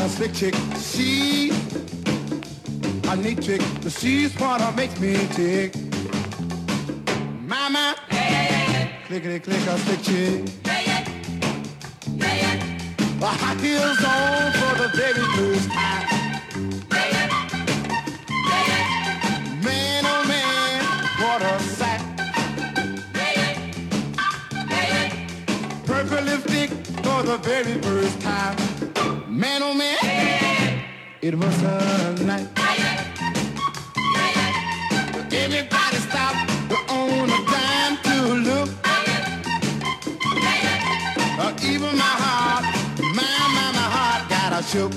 a slick chick. She a neat chick. She's what makes me tick. Mama, clickety click a slick chick. High heels on for the very first time. Man, oh man, what a sight. Purple lipstick for the very first time. Man, oh man, it was a night. Everybody stopped on a dime to look. Even my heart, my heart got a shook.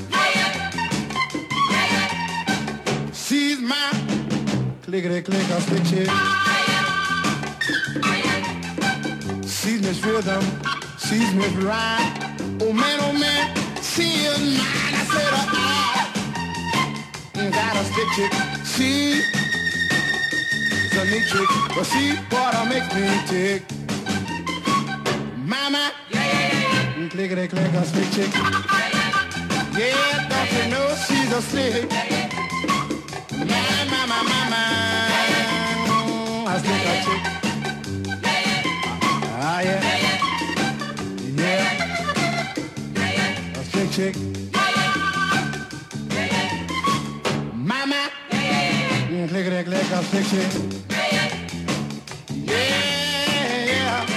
She's my clickety click a stick chick. She's Miss Rhythm, she's Miss Rhyme. Oh man, she is mine. I said got a stick chick. She's a neat chick, but she what makes me tick. Mama. Clickety click a slick chick. Yeah, don't you know she's a slick. My, a slick a chick. Ah yeah, a slick chick. Mama, clickety click a slick chick. Yeah.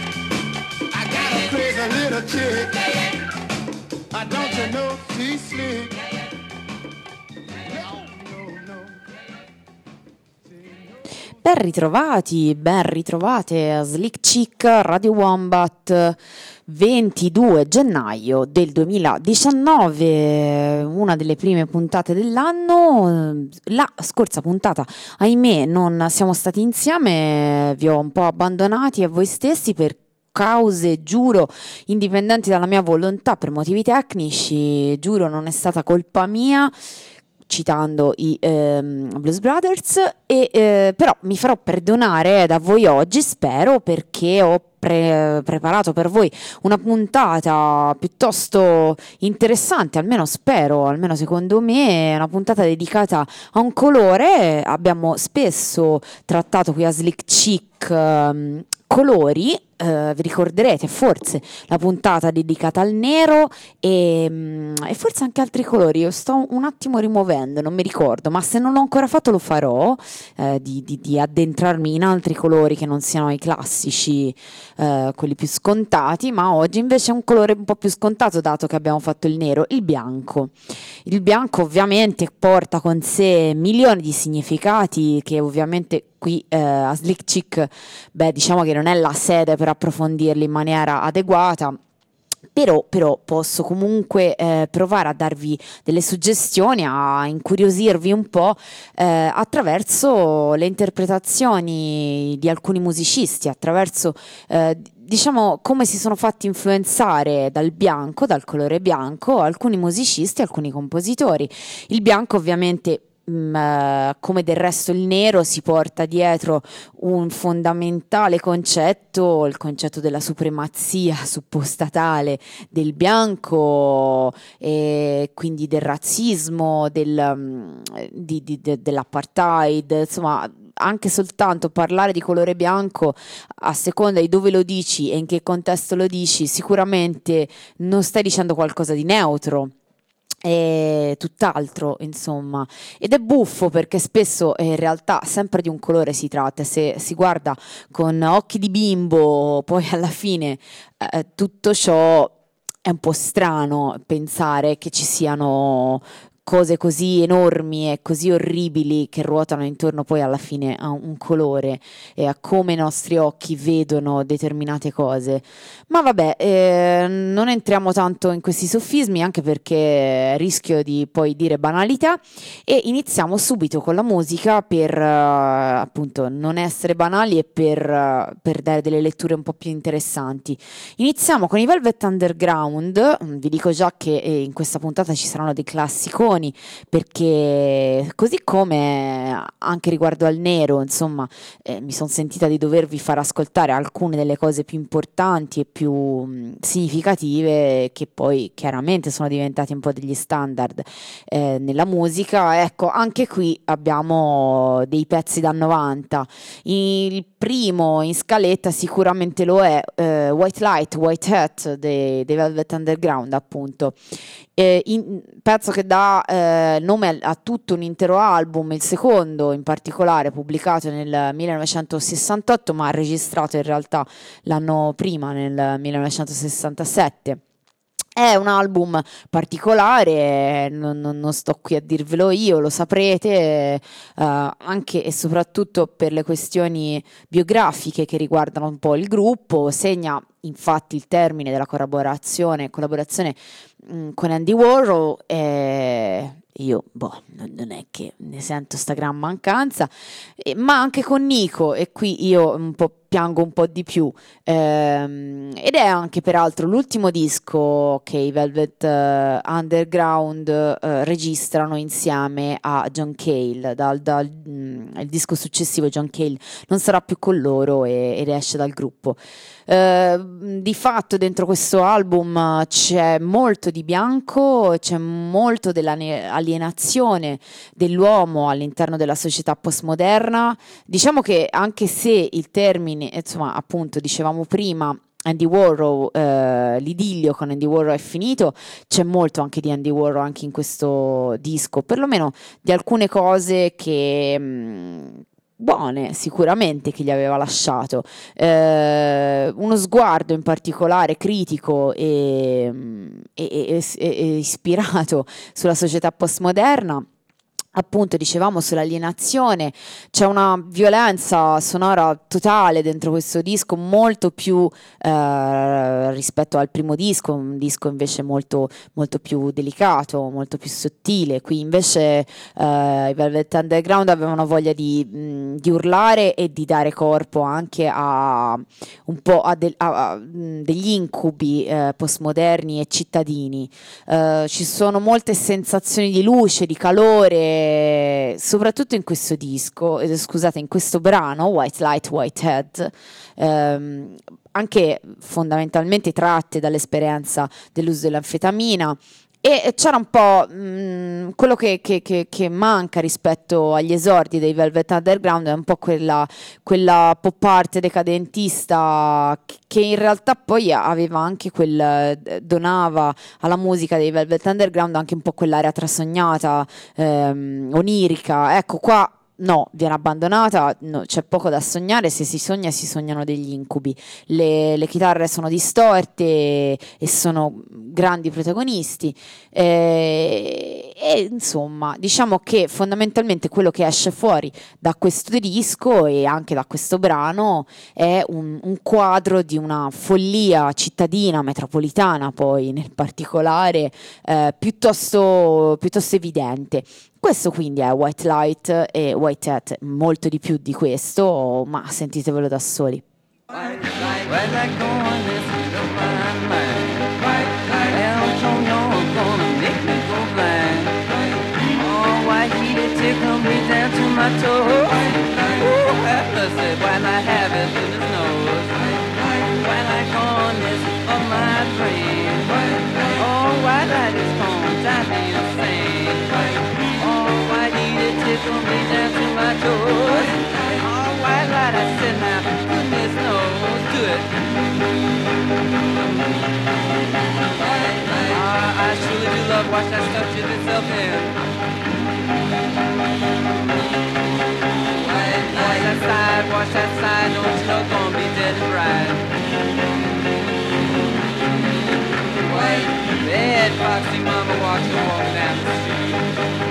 A little chick, don't you know she's slick? Ben ritrovate a Slick Chick Radio Wombat, 22 gennaio del 2019, una delle prime puntate dell'anno. La scorsa puntata, ahimè, non siamo stati insieme, vi ho un po' abbandonati a voi stessi per cause, giuro, indipendenti dalla mia volontà, per motivi tecnici, giuro non è stata colpa mia, citando i Blues Brothers, però mi farò perdonare da voi oggi, spero, perché ho preparato per voi una puntata piuttosto interessante, almeno spero, almeno secondo me, una puntata dedicata a un colore. Abbiamo spesso trattato qui a Slick Chick colori, vi ricorderete forse la puntata dedicata al nero e forse anche altri colori. Io sto un attimo rimuovendo, non mi ricordo, ma se non l'ho ancora fatto lo farò, di addentrarmi in altri colori che non siano i classici, quelli più scontati. Ma oggi invece è un colore un po' più scontato, dato che abbiamo fatto il nero, il bianco. Il bianco ovviamente porta con sé milioni di significati che ovviamente qui a Slick Chick, diciamo che non è la sede per approfondirli in maniera adeguata, però posso comunque provare a darvi delle suggestioni, a incuriosirvi un po' attraverso le interpretazioni di alcuni musicisti, attraverso diciamo come si sono fatti influenzare dal bianco, dal colore bianco, alcuni musicisti, alcuni compositori. Il bianco ovviamente, come del resto il nero, si porta dietro un fondamentale concetto, il concetto della supremazia supposta tale del bianco, e quindi del razzismo, dell'apartheid. Insomma, anche soltanto parlare di colore bianco, a seconda di dove lo dici e in che contesto lo dici, sicuramente non stai dicendo qualcosa di neutro, è tutt'altro, insomma. Ed è buffo perché spesso in realtà sempre di un colore si tratta. Se si guarda con occhi di bimbo, poi alla fine tutto ciò è un po' strano pensare che ci siano cose così enormi e così orribili che ruotano intorno poi alla fine a un colore e a come i nostri occhi vedono determinate cose. Ma vabbè, non entriamo tanto in questi sofismi, anche perché rischio di poi dire banalità, e iniziamo subito con la musica per appunto non essere banali e per dare delle letture un po' più interessanti. Iniziamo con i Velvet Underground. Vi dico già che in questa puntata ci saranno dei classiconi, canzoni, perché così come anche riguardo al nero, insomma, mi sono sentita di dovervi far ascoltare alcune delle cose più importanti e più significative, che poi chiaramente sono diventate un po' degli standard nella musica. Ecco, anche qui abbiamo dei pezzi da 90. Il primo in scaletta sicuramente lo è White Light, White Hat dei Velvet Underground, appunto. Pezzo che dà nome a tutto un intero album, il secondo in particolare, pubblicato nel 1968, ma registrato in realtà l'anno prima, nel 1967. È un album particolare, non sto qui a dirvelo io, lo saprete, anche e soprattutto per le questioni biografiche che riguardano un po' il gruppo. Segna infatti il termine della collaborazione con Andy Warhol, e io non è che ne sento sta gran mancanza, ma anche con Nico, e qui io piango un po' di più, ed è anche peraltro l'ultimo disco che i Velvet Underground registrano insieme a John Cale. Il disco successivo, John Cale non sarà più con loro ed esce dal gruppo. Di fatto dentro questo album c'è molto di bianco, c'è molto dell'alienazione dell'uomo all'interno della società postmoderna. Diciamo che anche se il termine, insomma, appunto dicevamo prima, Andy Warhol, l'idillio con Andy Warhol è finito, c'è molto anche di Andy Warhol anche in questo disco, perlomeno di alcune cose che buone sicuramente che gli aveva lasciato, uno sguardo in particolare critico e ispirato sulla società postmoderna. Appunto, dicevamo sull'alienazione, c'è una violenza sonora totale dentro questo disco, molto più rispetto al primo disco, un disco invece molto, molto più delicato, molto più sottile. Qui invece i Velvet Underground avevano voglia di urlare e di dare corpo anche a un po' a degli incubi postmoderni e cittadini. Ci sono molte sensazioni di luce, di calore, soprattutto in questo disco, scusate, in questo brano White Light, White Head, anche fondamentalmente tratte dall'esperienza dell'uso dell'anfetamina. E c'era un po' quello che manca rispetto agli esordi dei Velvet Underground, è un po' quella pop art decadentista che in realtà poi aveva anche donava alla musica dei Velvet Underground anche un po' quell'area trasognata, onirica. Ecco, qua no, viene abbandonata, no, c'è poco da sognare. Se si sogna, si sognano degli incubi. Le chitarre sono distorte e sono grandi protagonisti, e insomma diciamo che fondamentalmente quello che esce fuori da questo disco e anche da questo brano è un quadro di una follia cittadina, metropolitana poi nel particolare, piuttosto evidente. Questo quindi è White Light e White Hat, molto di più di questo, ma sentitevelo da soli. White light, white light, going this is of my mind. White light, I'm gonna make me go blind. Oh, white heated tickle me down to my toes. Ooh, have mercy, white light have it in his nose. White light, going this is of my brain. Oh, white light is gonna drive me insane. Tickle me down to my toes. Oh, white light, I said now, goodness knows, do it. I surely do love watch that stuff to itself in. Watch that side, don't you know, gonna be dead and right. Bad foxy mama walks down the street.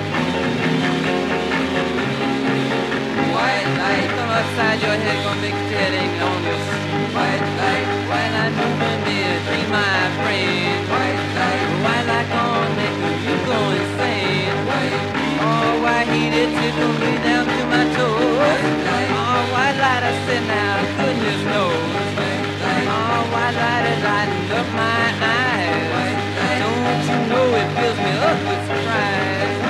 White light, come upside your head, gonna make your head ache on your seat. White light, moving near, dream my brain. White light, gonna make you go insane. Oh, white heated tickle me down to my toes. Oh, white light, I said now, goodness knows. Oh, white light is lighting up my eyes. Don't you know it fills me up with surprise.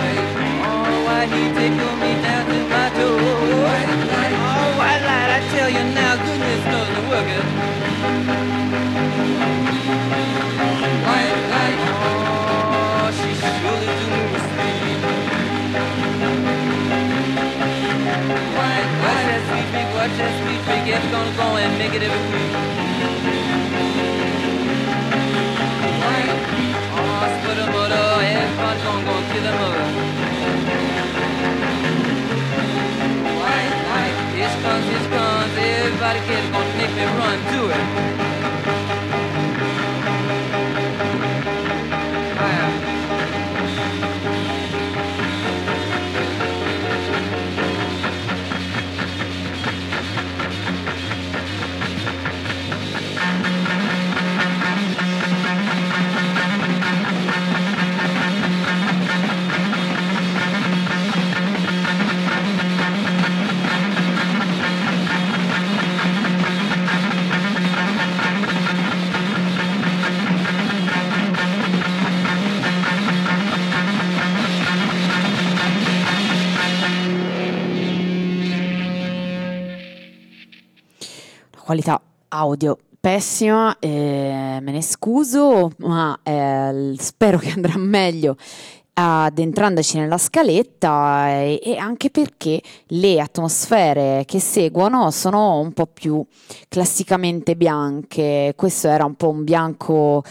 qualità audio pessima, me ne scuso, ma spero che andrà meglio addentrandoci nella scaletta e anche perché le atmosfere che seguono sono un po' più classicamente bianche. Questo era un po' un bianco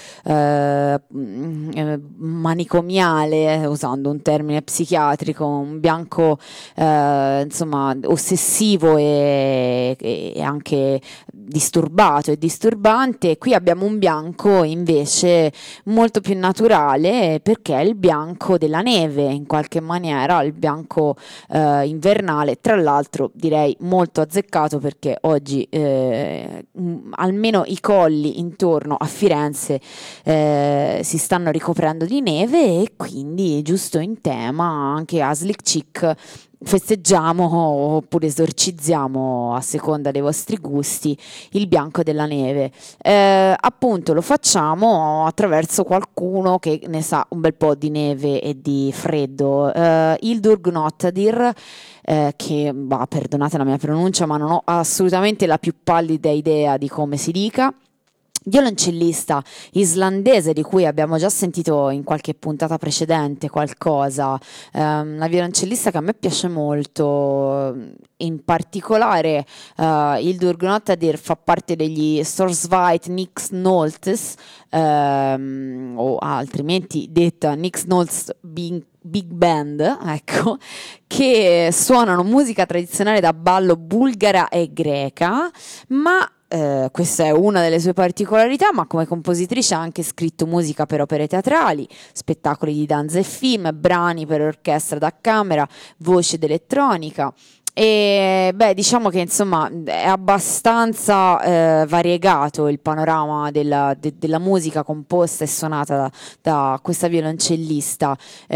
manicomiale, usando un termine psichiatrico, un bianco insomma ossessivo e anche disturbato e disturbante. Qui abbiamo un bianco invece molto più naturale perché è il bianco della neve, in qualche maniera, il bianco invernale, tra l'altro direi molto azzeccato perché oggi almeno i colli intorno a Firenze si stanno ricoprendo di neve e quindi giusto in tema anche a Slick Chick festeggiamo oppure esorcizziamo a seconda dei vostri gusti il bianco della neve. Appunto lo facciamo attraverso qualcuno che ne sa un bel po' di neve e di freddo. Hildur Gnottadir, che perdonate la mia pronuncia ma non ho assolutamente la più pallida idea di come si dica, violoncellista islandese di cui abbiamo già sentito in qualche puntata precedente qualcosa, una violoncellista che a me piace molto, in particolare Hildur Gnottadir fa parte degli Storsveit Nix Noltes, o altrimenti detta Nix Noltes Big Band, ecco, che suonano musica tradizionale da ballo bulgara e greca, ma questa è una delle sue particolarità, ma come compositrice ha anche scritto musica per opere teatrali, spettacoli di danza e film, brani per orchestra da camera, voce ed elettronica. E diciamo che insomma è abbastanza variegato il panorama della musica composta e suonata da questa violoncellista.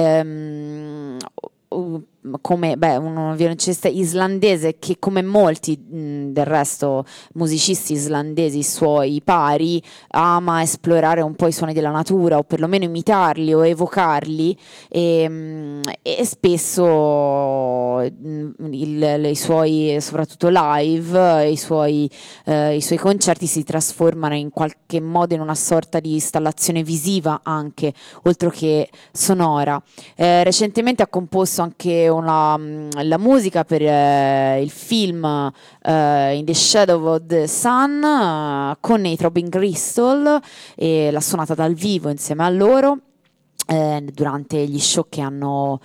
Come un violoncellista islandese che come molti del resto musicisti islandesi suoi pari ama esplorare un po' i suoni della natura o perlomeno imitarli o evocarli e spesso i suoi soprattutto live i suoi concerti si trasformano in qualche modo in una sorta di installazione visiva anche oltre che sonora. Recentemente ha composto anche la musica per il film In the Shadow of the Sun con i Throbbing Gristle e l'ha suonata dal vivo insieme a loro durante gli show che hanno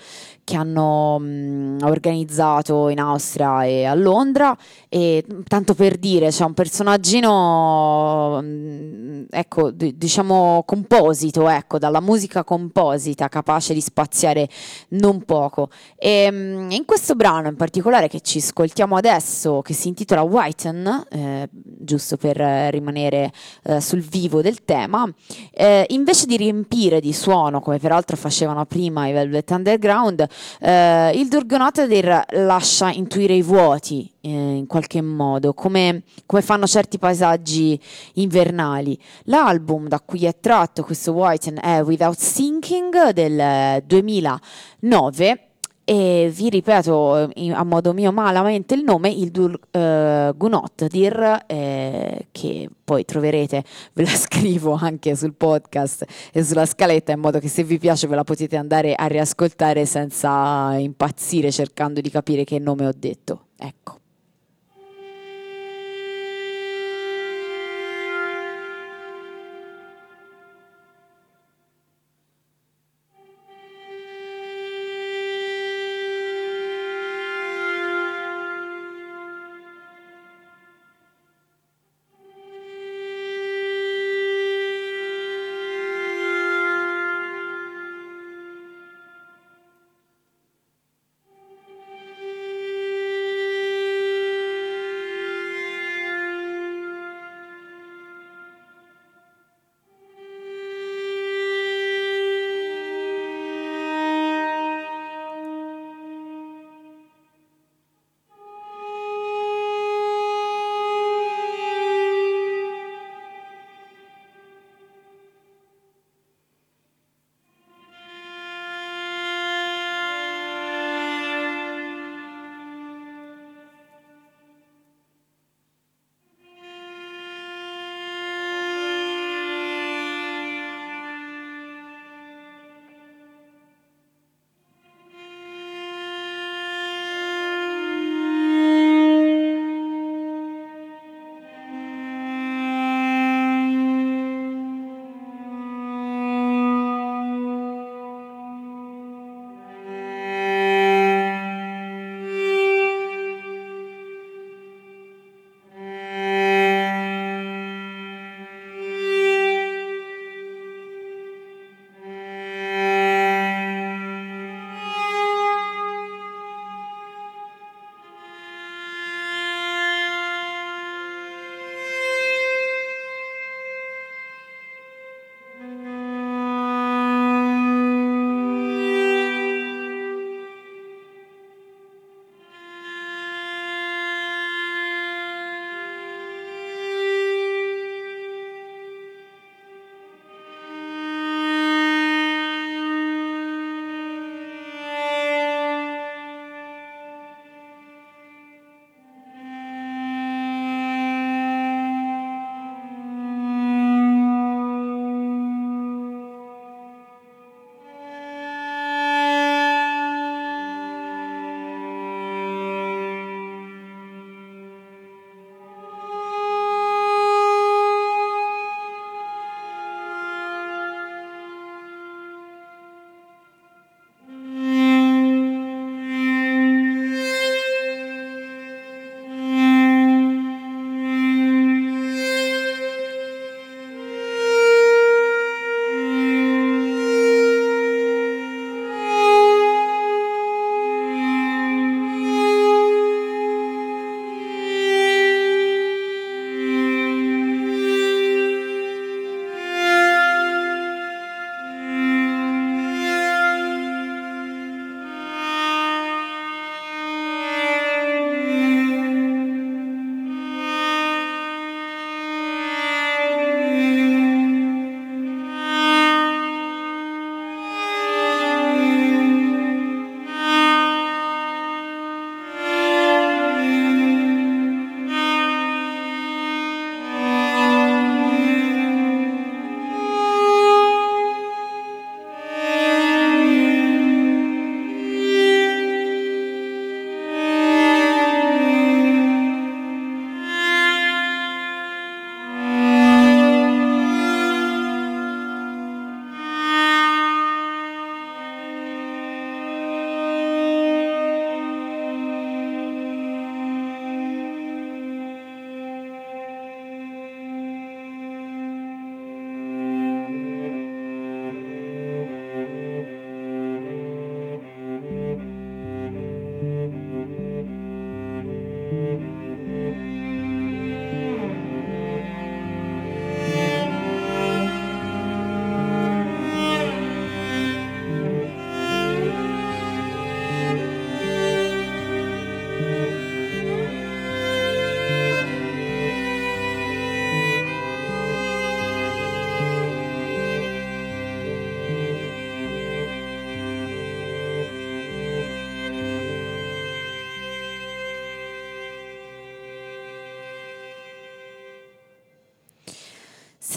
organizzato in Austria e a Londra. E tanto per dire, c'è un personaggino ecco, diciamo composito, ecco, dalla musica composita capace di spaziare non poco. E in questo brano in particolare che ci ascoltiamo adesso, che si intitola Whiten, giusto per rimanere sul vivo del tema, invece di riempire di suono come peraltro facevano prima i Velvet Underground, Hildur Gnottadir lascia intuire i vuoti in qualche modo, come fanno certi paesaggi invernali. L'album da cui è tratto questo Whiten è Without Thinking del 2009 e vi ripeto a modo mio malamente il nome Hildur Gnottadir, che poi troverete, ve la scrivo anche sul podcast e sulla scaletta in modo che se vi piace ve la potete andare a riascoltare senza impazzire cercando di capire che nome ho detto. Ecco.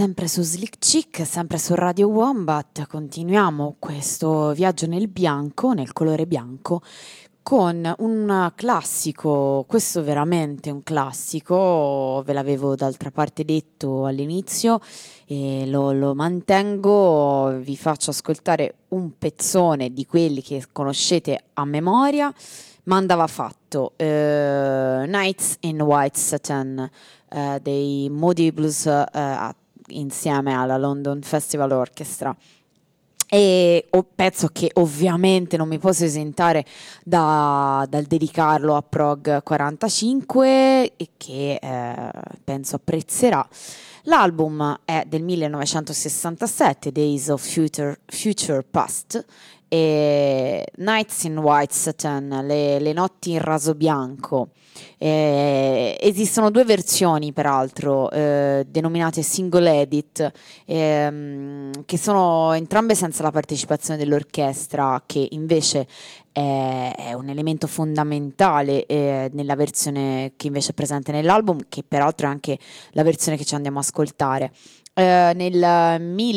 sempre su Slick Chick, sempre su Radio Wombat, continuiamo questo viaggio nel bianco, nel colore bianco, con un classico, questo veramente un classico, ve l'avevo d'altra parte detto all'inizio e lo mantengo, vi faccio ascoltare un pezzone di quelli che conoscete a memoria, ma andava fatto, Nights in White Satin dei Moody Blues insieme alla London Festival Orchestra. E un pezzo che ovviamente non mi posso esentare dal dedicarlo a Prog 45 e che penso apprezzerà. L'album è del 1967, Days of Future Past, e Nights in White Satin, le notti in raso bianco. Esistono due versioni peraltro denominate single edit che sono entrambe senza la partecipazione dell'orchestra, che invece è un elemento fondamentale nella versione che invece è presente nell'album, che peraltro è anche la versione che ci andiamo a ascoltare. Nel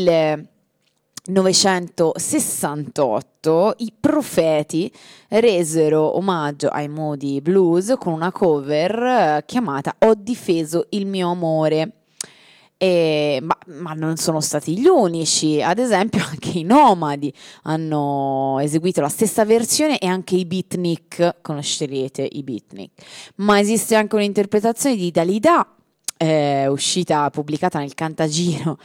1968 i Profeti resero omaggio ai Moody Blues con una cover chiamata Ho difeso il mio amore. Ma non sono stati gli unici, ad esempio anche i Nomadi hanno eseguito la stessa versione e anche i Beatnik, conoscerete i Beatnik, ma esiste anche un'interpretazione di Dalida pubblicata nel Cantagiro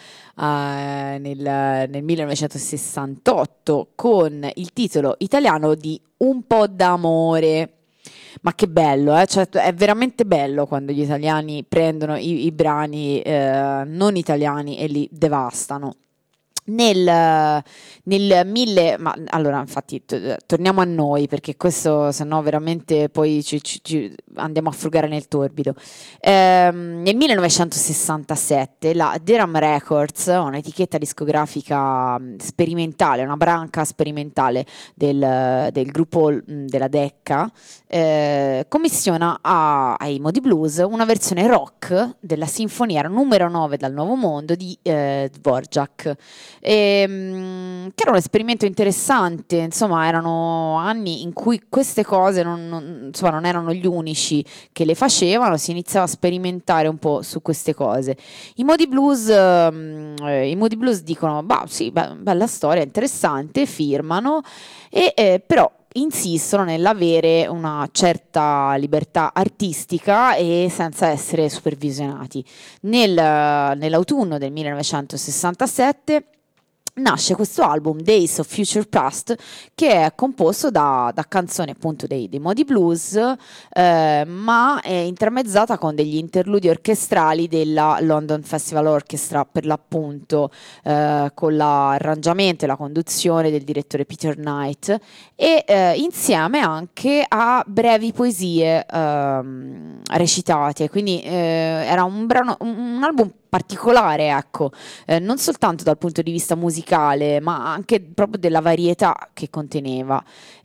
nel 1968 con il titolo italiano di Un po' d'amore. Ma che bello, cioè, è veramente bello quando gli italiani prendono i brani non italiani e li devastano. Ma allora infatti torniamo a noi, perché questo sennò veramente poi ci andiamo a frugare nel torbido. Nel 1967 la Deram Records, un'etichetta discografica sperimentale, una branca sperimentale del gruppo della Decca, commissiona ai Moody Blues una versione rock della sinfonia numero 9 dal Nuovo Mondo di Dvorak. Che era un esperimento interessante, insomma erano anni in cui queste cose non erano gli unici che le facevano, si iniziava a sperimentare un po' su queste cose. I Moody Blues dicono, sì, bella storia, interessante, firmano però insistono nell'avere una certa libertà artistica e senza essere supervisionati. Nell'autunno del 1967 nasce questo album Days of Future Past, che è composto da canzoni appunto dei Moody Blues, ma è intermezzata con degli interludi orchestrali della London Festival Orchestra, per l'appunto, con l'arrangiamento e la conduzione del direttore Peter Knight, e insieme anche a brevi poesie recitate, quindi era un album particolare, ecco, non soltanto dal punto di vista musicale, ma anche proprio della varietà che conteneva.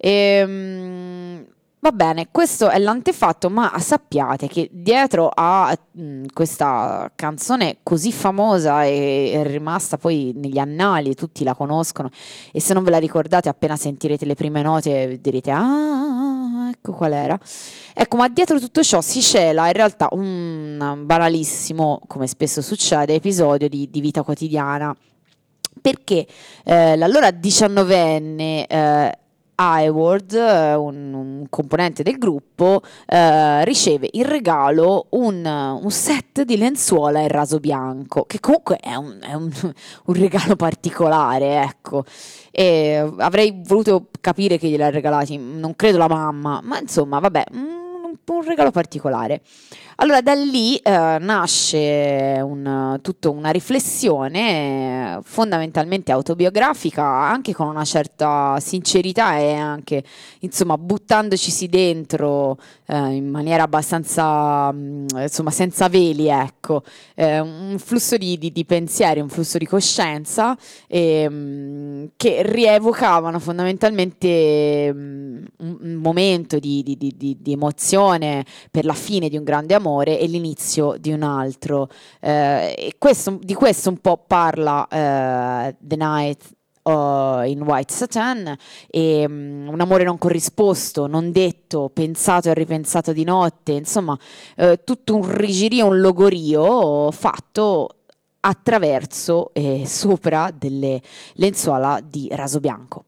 Va bene, questo è l'antefatto, ma sappiate che dietro a questa canzone così famosa e è rimasta poi negli annali, tutti la conoscono, e se non ve la ricordate appena sentirete le prime note direte ecco qual era. Ecco, ma dietro tutto ciò si cela in realtà un banalissimo, come spesso succede, episodio di vita quotidiana, perché l'allora 19enne Hayward, un componente del gruppo, riceve in regalo un set di lenzuola in raso bianco, che comunque è un regalo particolare, ecco. E avrei voluto capire chi gliel'ha regalati, non credo la mamma, ma insomma, vabbè, un regalo particolare. Allora da lì nasce tutta una riflessione fondamentalmente autobiografica, anche con una certa sincerità e anche, insomma, buttandoci dentro in maniera abbastanza, insomma, senza veli, ecco, un flusso di pensieri, un flusso di coscienza che rievocavano fondamentalmente un momento di emozione, un'occasione per la fine di un grande amore e l'inizio di un altro. Di questo un po' parla The Night in White Satin, e un amore non corrisposto, non detto, pensato e ripensato di notte, insomma, tutto un rigirio, un logorio fatto attraverso e sopra delle lenzuola di raso bianco.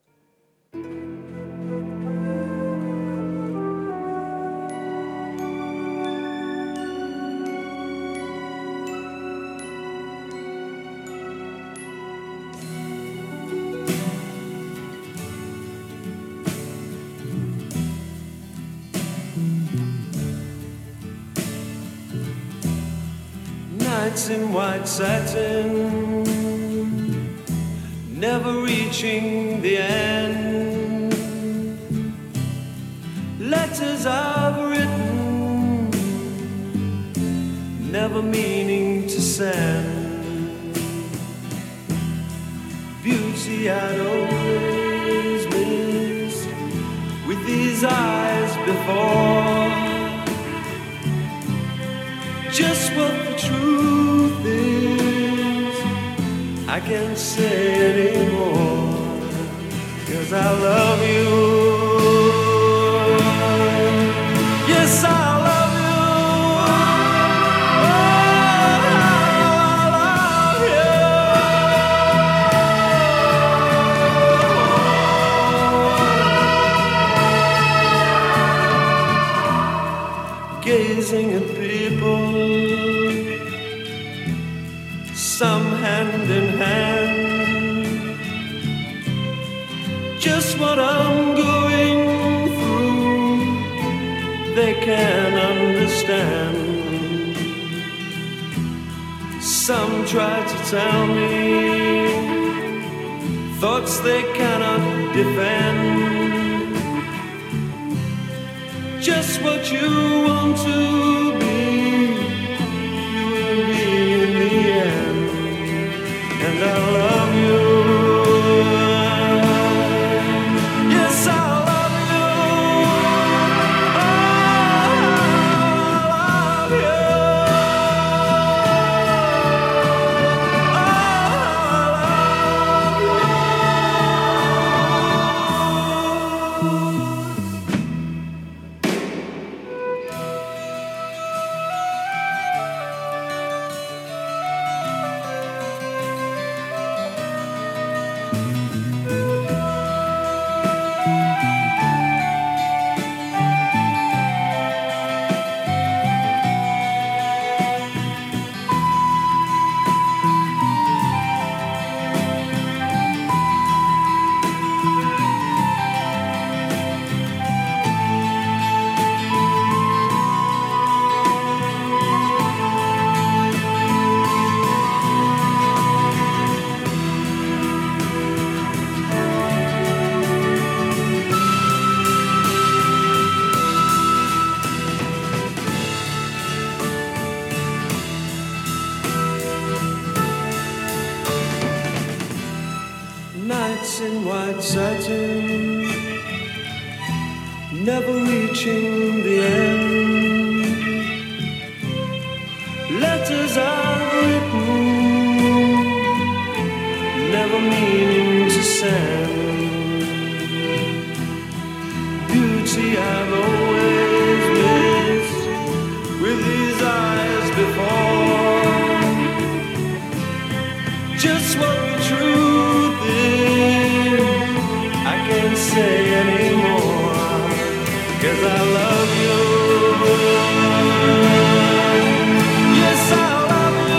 Nights in white satin, never reaching the end. Letters I've written, never meaning to send. Beauty I'd always missed with these eyes before. Just what the truth is, I can't say anymore, 'cause I love you. Yes, I love you. Oh, I love you. Gazing at people, some hand in hand, just what I'm going through, they can understand. Some try to tell me thoughts they cannot defend, just what you want to be, you will be in the end. And I love you. Yes, I love you. Oh, I love you. Nights in white satin, never reaching the end. Letters I've written, never meaning to send. Beauty I've always missed with these eyes before. Just what the truth is, I can't say anymore, 'cause I love you. Yes, I love you.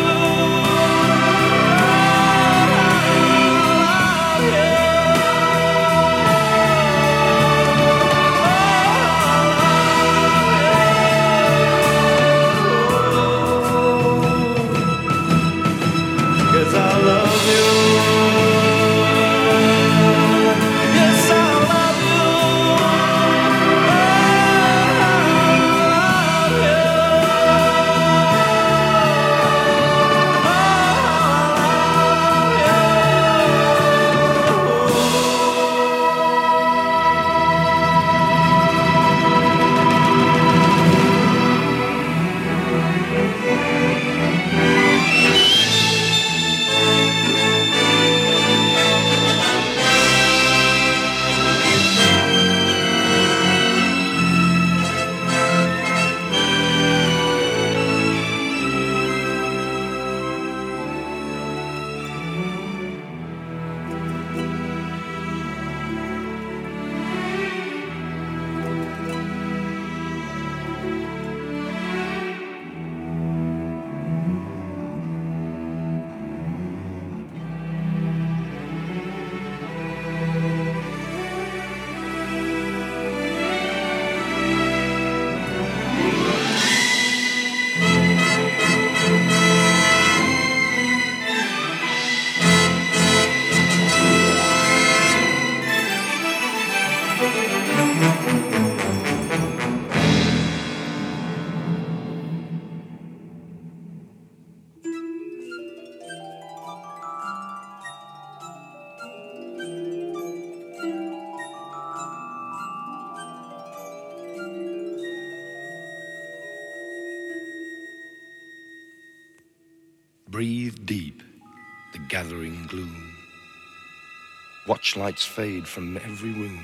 Breathe deep the gathering gloom. Watch lights fade from every room.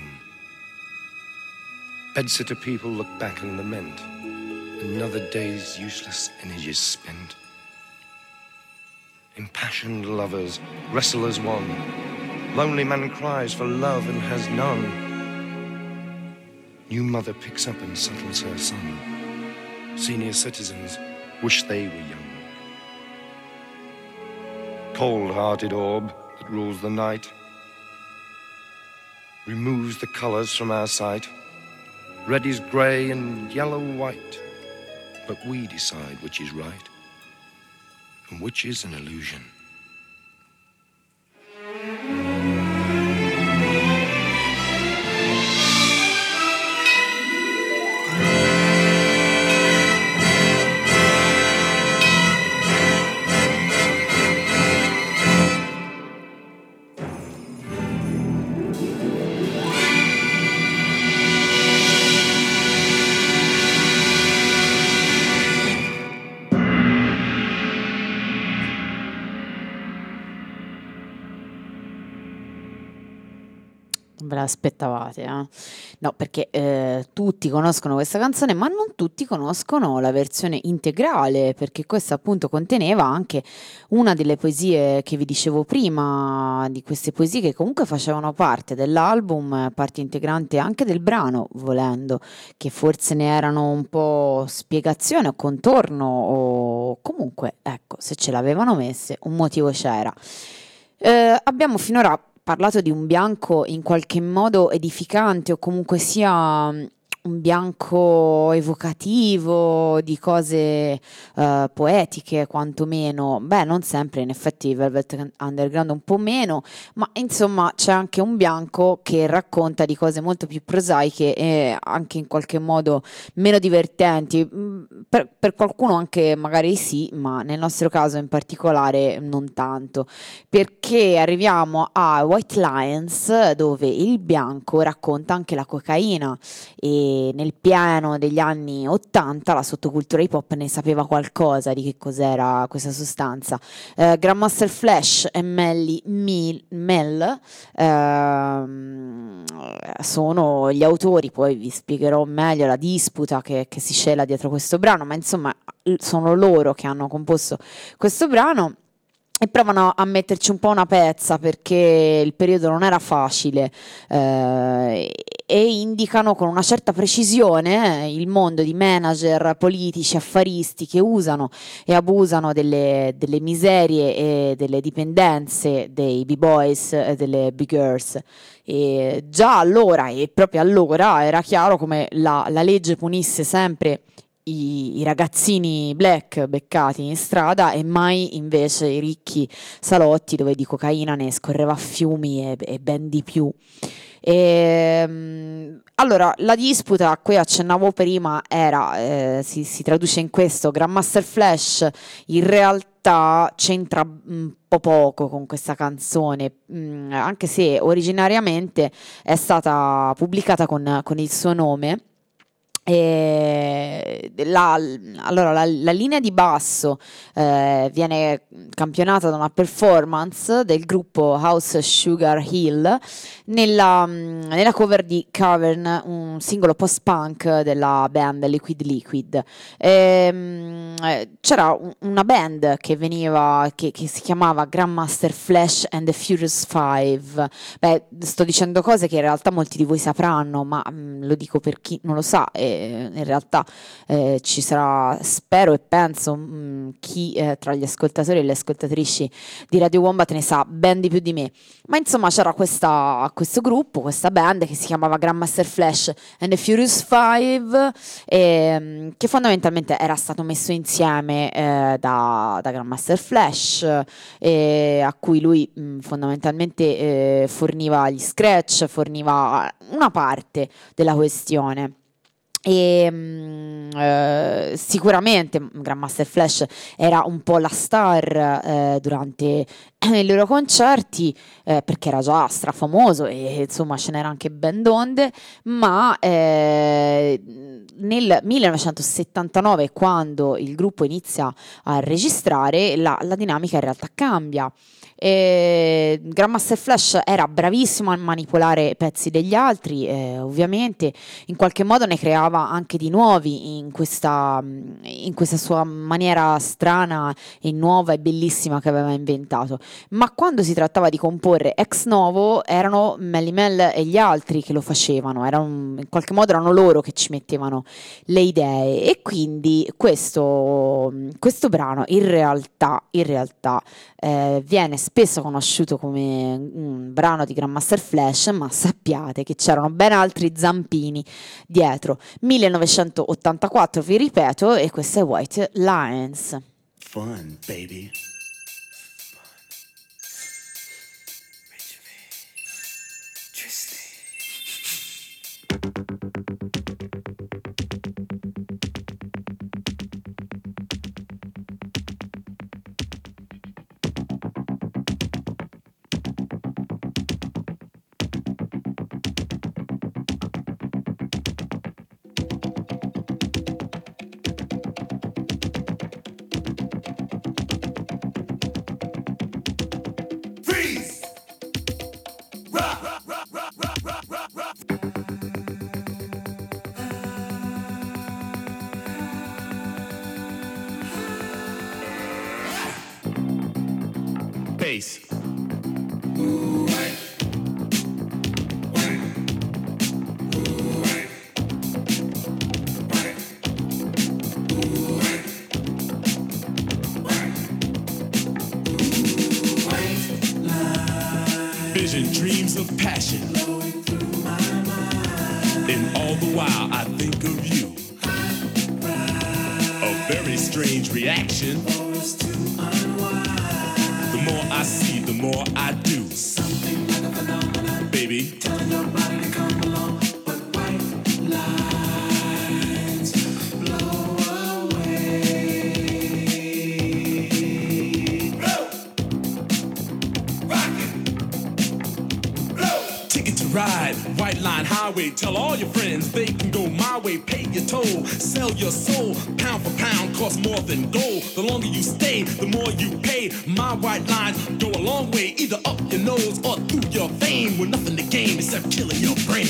Bedsitter people look back and lament. Another day's useless energy spent. Impassioned lovers wrestle as one. Lonely man cries for love and has none. New mother picks up and settles her son. Senior citizens wish they were young. Cold-hearted orb that rules the night removes the colors from our sight. Red is grey and yellow white, but we decide which is right and which is an illusion. Non ve l'aspettavate, eh? No, perché tutti conoscono questa canzone, ma non tutti conoscono la versione integrale, perché questa appunto conteneva anche una delle poesie che vi dicevo prima, di queste poesie che comunque facevano parte dell'album, parte integrante anche del brano, volendo, che forse ne erano un po' spiegazione o contorno, o comunque, ecco, se ce l'avevano messe, un motivo c'era. Abbiamo finora parlato di un bianco in qualche modo edificante o comunque sia un bianco evocativo di cose poetiche quantomeno. Beh, non sempre, in effetti Velvet Underground un po' meno, ma insomma c'è anche un bianco che racconta di cose molto più prosaiche e anche in qualche modo meno divertenti. Per qualcuno anche magari sì, ma nel nostro caso in particolare non tanto, perché arriviamo a White Lions, dove il bianco racconta anche la cocaina, e nel pieno degli anni 80 la sottocultura hip hop ne sapeva qualcosa di che cos'era questa sostanza. Grandmaster Flash e Melly Mel sono gli autori, poi vi spiegherò meglio la disputa che si cela dietro questo brano, ma insomma sono loro che hanno composto questo brano. E provano a metterci un po' una pezza perché il periodo non era facile, e indicano con una certa precisione il mondo di manager, politici, affaristi che usano e abusano delle miserie e delle dipendenze dei b-boys e delle b-girls. E già allora, e proprio allora, era chiaro come la legge punisse sempre i ragazzini black beccati in strada e mai invece i ricchi salotti dove di cocaina ne scorreva a fiumi e ben di più. Allora, la disputa a cui accennavo prima era, si traduce in questo: Grandmaster Flash in realtà c'entra un po' poco con questa canzone, anche se originariamente è stata pubblicata con il suo nome. Allora, la linea di basso viene campionata da una performance del gruppo House Sugar Hill nella cover di Cavern, un singolo post-punk della band Liquid Liquid. C'era una band che si chiamava Grandmaster Flash and the Furious Five. Beh, sto dicendo cose che in realtà molti di voi sapranno, ma lo dico per chi non lo sa. In realtà ci sarà, spero e penso, chi tra gli ascoltatori e le ascoltatrici di Radio Wombat ne sa ben di più di me. Ma insomma c'era questo gruppo, questa band che si chiamava Grandmaster Flash and the Furious Five, che fondamentalmente era stato messo insieme da Grandmaster Flash, a cui lui fondamentalmente forniva gli scratch, forniva una parte della questione. Sicuramente Grandmaster Flash era un po' la star durante i loro concerti, perché era già strafamoso e insomma ce n'era anche ben donde, ma nel 1979, quando il gruppo inizia a registrare, la dinamica in realtà cambia. Grandmaster Flash era bravissimo a manipolare pezzi degli altri, ovviamente in qualche modo ne creava anche di nuovi in questa sua maniera strana e nuova e bellissima che aveva inventato, ma quando si trattava di comporre ex novo erano Melle Mel e gli altri che lo facevano, in qualche modo erano loro che ci mettevano le idee, e quindi questo brano in realtà viene spesso conosciuto come un brano di Grandmaster Flash, ma sappiate che c'erano ben altri zampini dietro. 1984, vi ripeto, e questo è White Lines. Fun, baby. Bass. Vision, dreams of passion, and all the while I think of you. A very strange reaction. The more I see, the more I do. Something like a phenomenon, baby. Telling your body to come along, but white lines blow away. Blow, rockin', blow. Ticket to ride, White Line Highway. Tell all your friends they can go my way. Pay your toll, sell your soul. Pound for pound, costs more than gold. The longer you stay, the more you pay. My white lines go a long way, either up your nose or through your vein, with nothing to gain except killing your brain.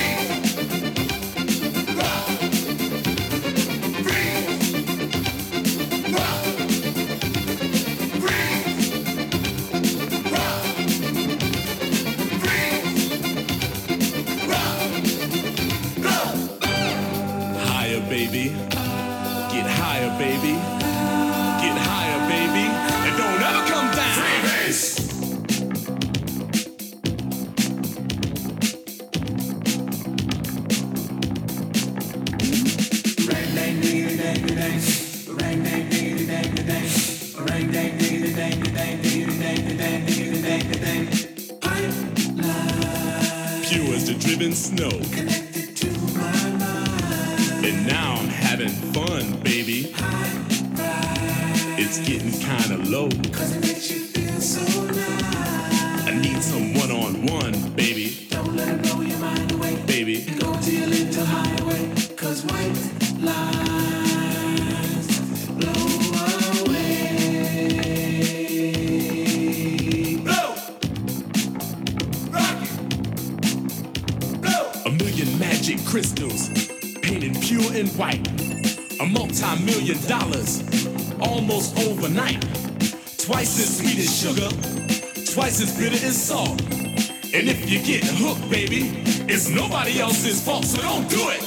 Higher, baby. Get higher, baby. Get higher, baby. And don't ever come down. Freebase. Pure as the driven snow. And now I'm having fun, baby. It's getting kinda low. Cause it makes you feel so nice. I need some one-on-one, baby. Don't let it blow your mind away, baby. Go to your little hideaway. Cause white lines blow away. Blow! Rock it! Blow! A million magic crystals painted pure and white. A multi-million dollars almost overnight. Twice as sweet as sugar, twice as bitter as salt. And if you get hooked, baby, it's nobody else's fault, so don't do it.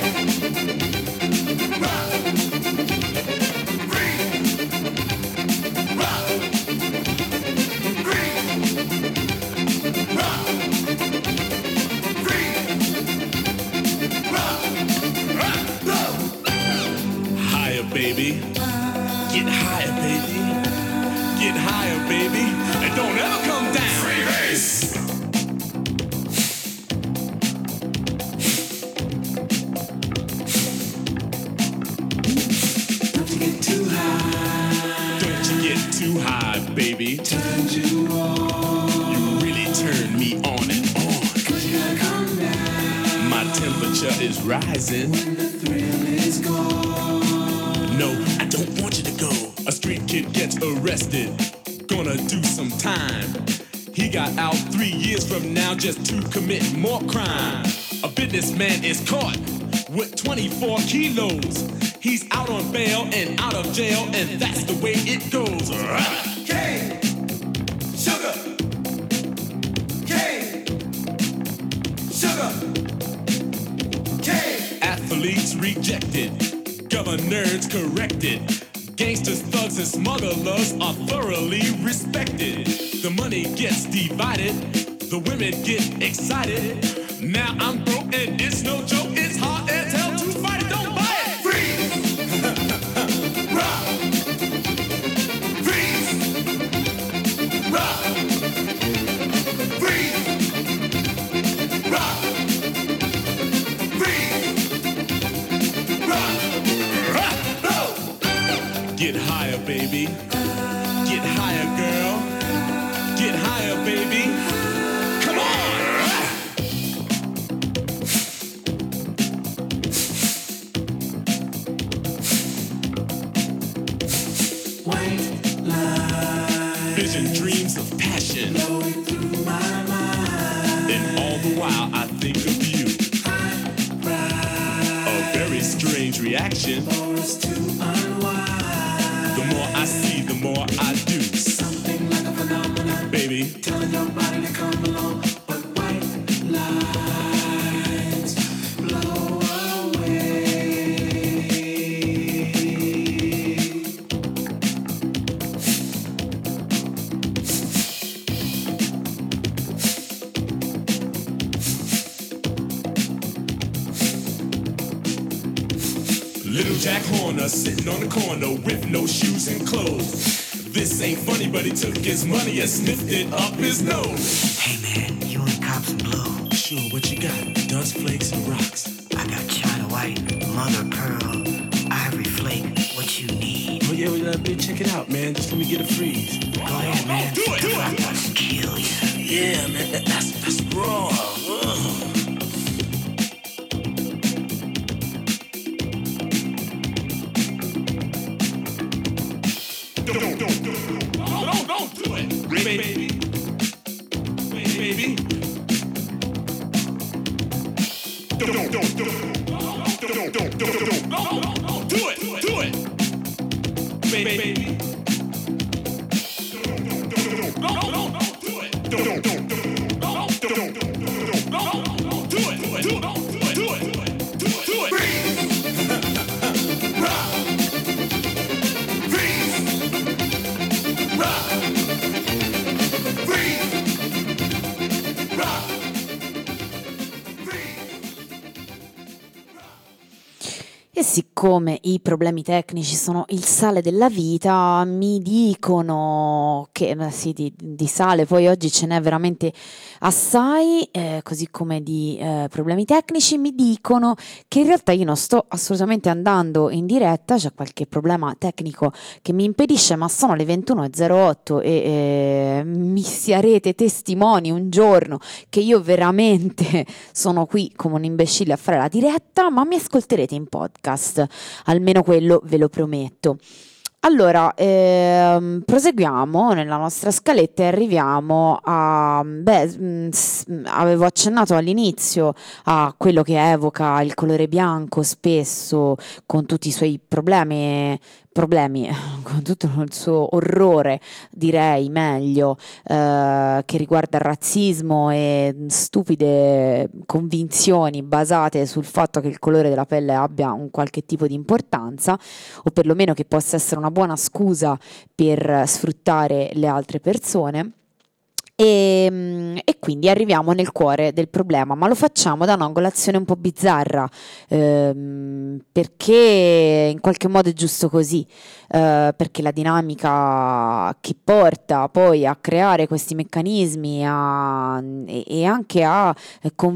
Higher, baby. Get higher, baby. Get higher, baby. And don't ever come down. Freebase. Don't you get too high. Don't you get too high, baby. Turn you on. You really turn me on and on. 'Cause you gotta come down. My temperature is rising. When the thrill is gone. No, I don't want you to go. A street kid gets arrested, gonna do some time. He got out 3 years from now just to commit more crime. A businessman is caught with 24 kilos. He's out on bail and out of jail, and that's the way it goes. Cane, sugar, cane, sugar, cane. Athletes rejected, governors corrected. Gangsters, thugs, and smugglers are thoroughly respected. The money gets divided, the women get excited. Now I'm broke and it's no joke, it's hard as hell to fight it, don't buy it! Freeze! Rock! Freeze! Rock! Freeze! Rock! Freeze! Rock! Blow! Get higher, baby. Get higher, girl. Get higher, baby. Come on! White line Vision, dreams of passion. flowing through my mind. And all the while I think of you. A very strange reaction. For us to unwind. The more I see, the more I do. Something like a phenomenon. Baby, Telling your body to come along. But white lines blow away. Little Jack Horner sitting on the corner with no shoes and clothes. This ain't funny, but he took his money and sniffed it up his nose. Hey man, you want cops and blue? Sure, what you got? Dust flakes and rocks. I got China White, Mother Pearl, Ivory Flake. What you need? Oh yeah, check it out, man. Just let me get a freeze. Go ahead, man. Do it, do I'm it. about to kill you. Yeah, man, that's raw. Ugh. Don't do it, baby. Baby. Don't do it, baby. E siccome i problemi tecnici sono il sale della vita, mi dicono che sì, di sale poi oggi ce n'è veramente assai, così come di problemi tecnici, mi dicono che in realtà io non sto assolutamente andando in diretta, c'è qualche problema tecnico che mi impedisce, ma sono le 21.08 e mi sarete testimoni un giorno che io veramente sono qui come un imbecille a fare la diretta, ma mi ascolterete in podcast. Almeno quello ve lo prometto. Allora, proseguiamo nella nostra scaletta e arriviamo a, avevo accennato all'inizio a quello che evoca il colore bianco spesso con tutti i suoi problemi, con tutto il suo orrore, direi meglio, che riguarda il razzismo e stupide convinzioni basate sul fatto che il colore della pelle abbia un qualche tipo di importanza, o perlomeno che possa essere una buona scusa per sfruttare le altre persone. E quindi arriviamo nel cuore del problema, ma lo facciamo da un'angolazione un po' bizzarra, perché in qualche modo è giusto così, perché la dinamica che porta poi a creare questi meccanismi e anche a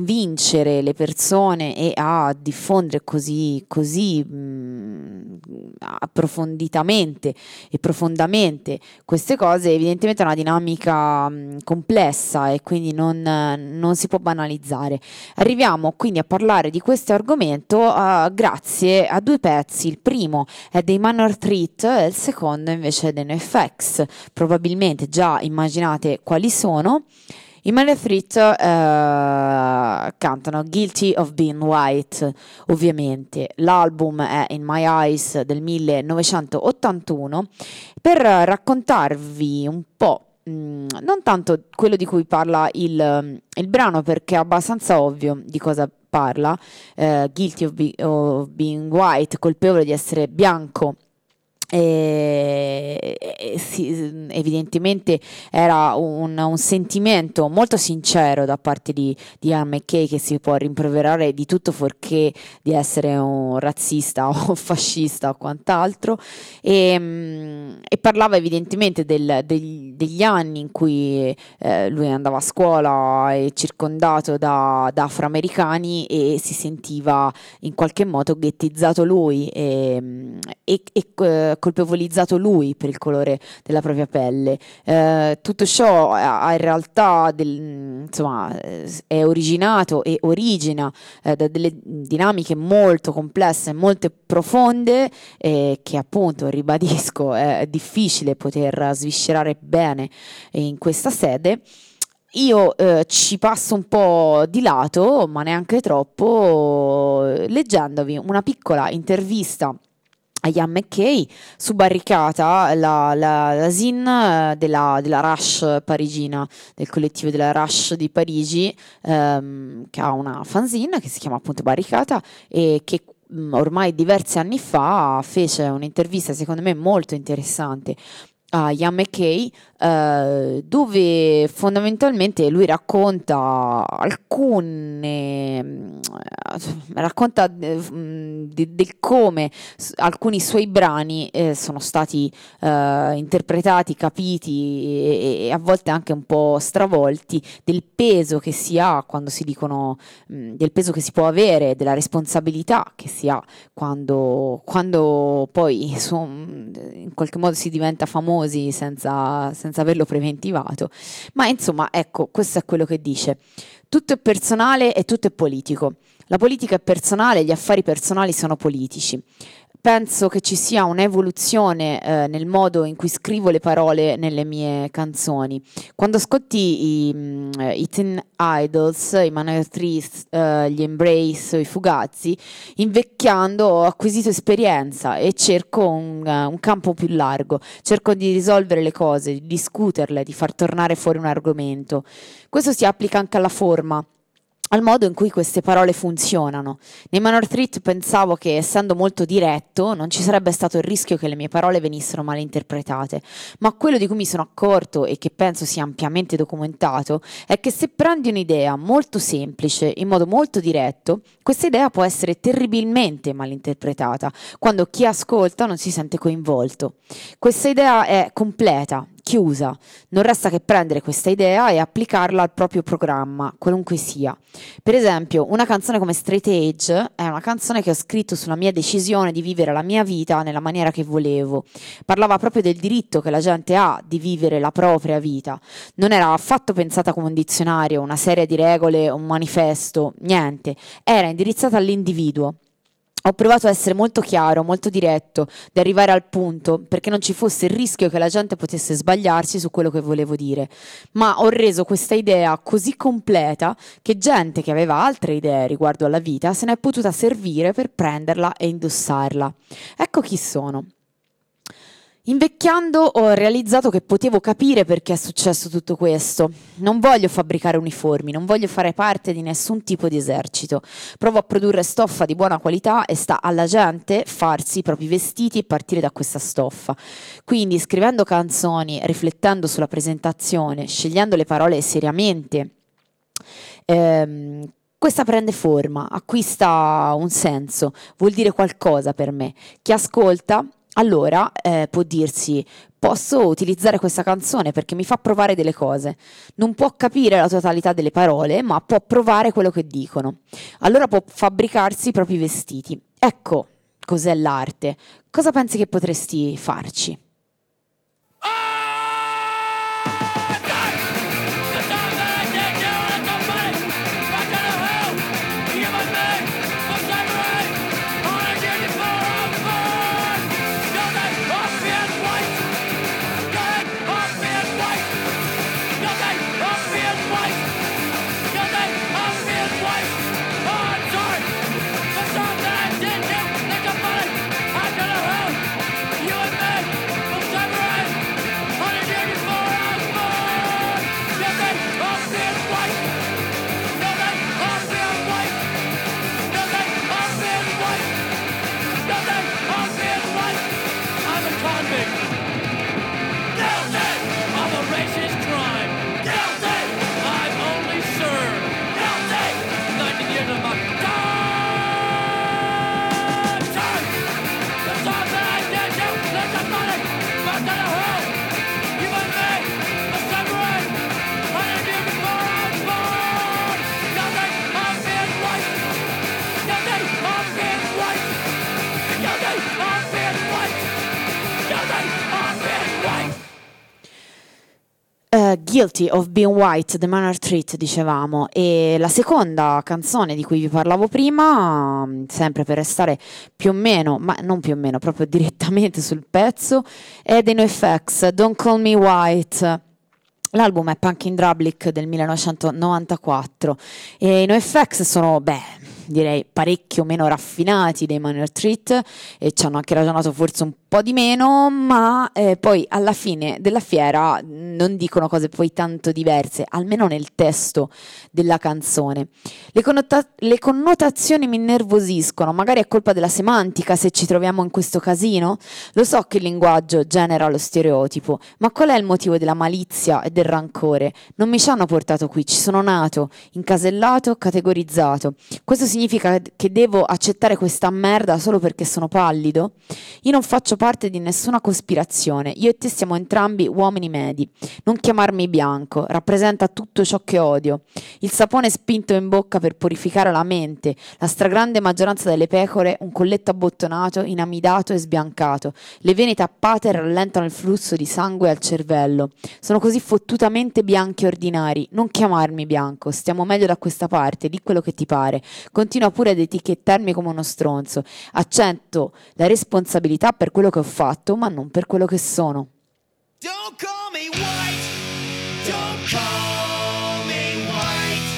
convincere le persone e a diffondere così approfonditamente e profondamente queste cose, evidentemente è una dinamica complessa e quindi non si può banalizzare. Arriviamo quindi a parlare di questo argomento grazie a due pezzi. Il primo è dei Manor Threat e il secondo invece è dei NoFX. Probabilmente già immaginate quali sono. I Manor Threat cantano Guilty of Being White, ovviamente. L'album è In My Eyes del 1981, per raccontarvi un po', non tanto quello di cui parla il brano, perché è abbastanza ovvio di cosa parla, Guilty of Being White, colpevole di essere bianco. Sì, evidentemente era un sentimento molto sincero da parte di Ian MacKaye, che si può rimproverare di tutto fuorché di essere un razzista o fascista o quant'altro, e parlava evidentemente degli anni in cui lui andava a scuola e circondato da afroamericani e si sentiva in qualche modo ghettizzato lui e colpevolizzato lui per il colore della propria pelle. Tutto ciò in realtà è originato e origina da delle dinamiche molto complesse, molto profonde, che appunto, ribadisco, è difficile poter sviscerare bene in questa sede. Io ci passo un po' di lato, ma neanche troppo, leggendovi una piccola intervista a Ian MacKaye su Barricata, la zine della Rush parigina, del collettivo della Rush di Parigi, che ha una fanzine che si chiama appunto Barricata e che ormai diversi anni fa fece un'intervista secondo me molto interessante a Ian MacKaye, dove fondamentalmente lui racconta del come alcuni suoi brani sono stati interpretati, capiti e a volte anche un po' stravolti, del peso che si ha quando si dicono, del peso che si può avere, della responsabilità che si ha quando poi in qualche modo si diventa famosi senza averlo preventivato. Ma insomma, ecco, questo è quello che dice: tutto è personale e tutto è politico. La politica è personale, gli affari personali sono politici. Penso che ci sia un'evoluzione nel modo in cui scrivo le parole nelle mie canzoni. Quando ascolti i Teen Idols, i Manor Threat, gli Embrace, i Fugazi, invecchiando ho acquisito esperienza e cerco un campo più largo, cerco di risolvere le cose, di discuterle, di far tornare fuori un argomento. Questo si applica anche alla forma, al modo in cui queste parole funzionano. Nei Manor Threat pensavo che, essendo molto diretto, non ci sarebbe stato il rischio che le mie parole venissero malinterpretate, ma quello di cui mi sono accorto e che penso sia ampiamente documentato è che se prendi un'idea molto semplice, in modo molto diretto, questa idea può essere terribilmente malinterpretata, quando chi ascolta non si sente coinvolto. Questa idea è completa, chiusa, non resta che prendere questa idea e applicarla al proprio programma, qualunque sia. Per esempio, una canzone come Straight Edge è una canzone che ho scritto sulla mia decisione di vivere la mia vita nella maniera che volevo. Parlava proprio del diritto che la gente ha di vivere la propria vita. Non era affatto pensata come un dizionario, una serie di regole, un manifesto, niente. Era indirizzata all'individuo. Ho provato a essere molto chiaro, molto diretto, di arrivare al punto, perché non ci fosse il rischio che la gente potesse sbagliarsi su quello che volevo dire. Ma ho reso questa idea così completa che gente che aveva altre idee riguardo alla vita se ne è potuta servire per prenderla e indossarla. Ecco chi sono. Invecchiando ho realizzato che potevo capire perché è successo tutto questo. Non voglio fabbricare uniformi, non voglio fare parte di nessun tipo di esercito. Provo a produrre stoffa di buona qualità e sta alla gente farsi i propri vestiti e partire da questa stoffa. Quindi scrivendo canzoni, riflettendo sulla presentazione, scegliendo le parole seriamente, questa prende forma, acquista un senso, vuol dire qualcosa per me. Chi ascolta allora può dirsi: posso utilizzare questa canzone perché mi fa provare delle cose. Non può capire la totalità delle parole, ma può provare quello che dicono. Allora può fabbricarsi i propri vestiti. Ecco, cos'è l'arte. Cosa pensi che potresti farci? Guilty of Being White, The Manor Treat, dicevamo, e la seconda canzone di cui vi parlavo prima, sempre per restare più o meno, ma non più o meno, proprio direttamente sul pezzo, è dei NoFX, Don't Call Me White. L'album è Punkin' Drublic del 1994 e i NoFX sono, direi parecchio meno raffinati dei Manor Treat e ci hanno anche ragionato forse un po' di meno, ma poi alla fine della fiera non dicono cose poi tanto diverse, almeno nel testo della canzone. Le connotazioni mi innervosiscono, magari è colpa della semantica se ci troviamo in questo casino. Lo so che il linguaggio genera lo stereotipo, ma qual è il motivo della malizia e del rancore? Non mi ci hanno portato qui, ci sono nato, incasellato, categorizzato. Questo significa che devo accettare questa merda solo perché sono pallido? Io non faccio parte di nessuna cospirazione, io e te siamo entrambi uomini medi. Non chiamarmi bianco, rappresenta tutto ciò che odio. Il sapone spinto in bocca per purificare la mente, la stragrande maggioranza delle pecore, un colletto abbottonato, inamidato e sbiancato. Le vene tappate rallentano il flusso di sangue al cervello. Sono così fottutamente bianchi e ordinari. Non chiamarmi bianco, stiamo meglio da questa parte, di quello che ti pare. Continua pure ad etichettarmi come uno stronzo. Accetto la responsabilità per quello che ho fatto, ma non per quello che sono. Don't call me white. Don't call me white.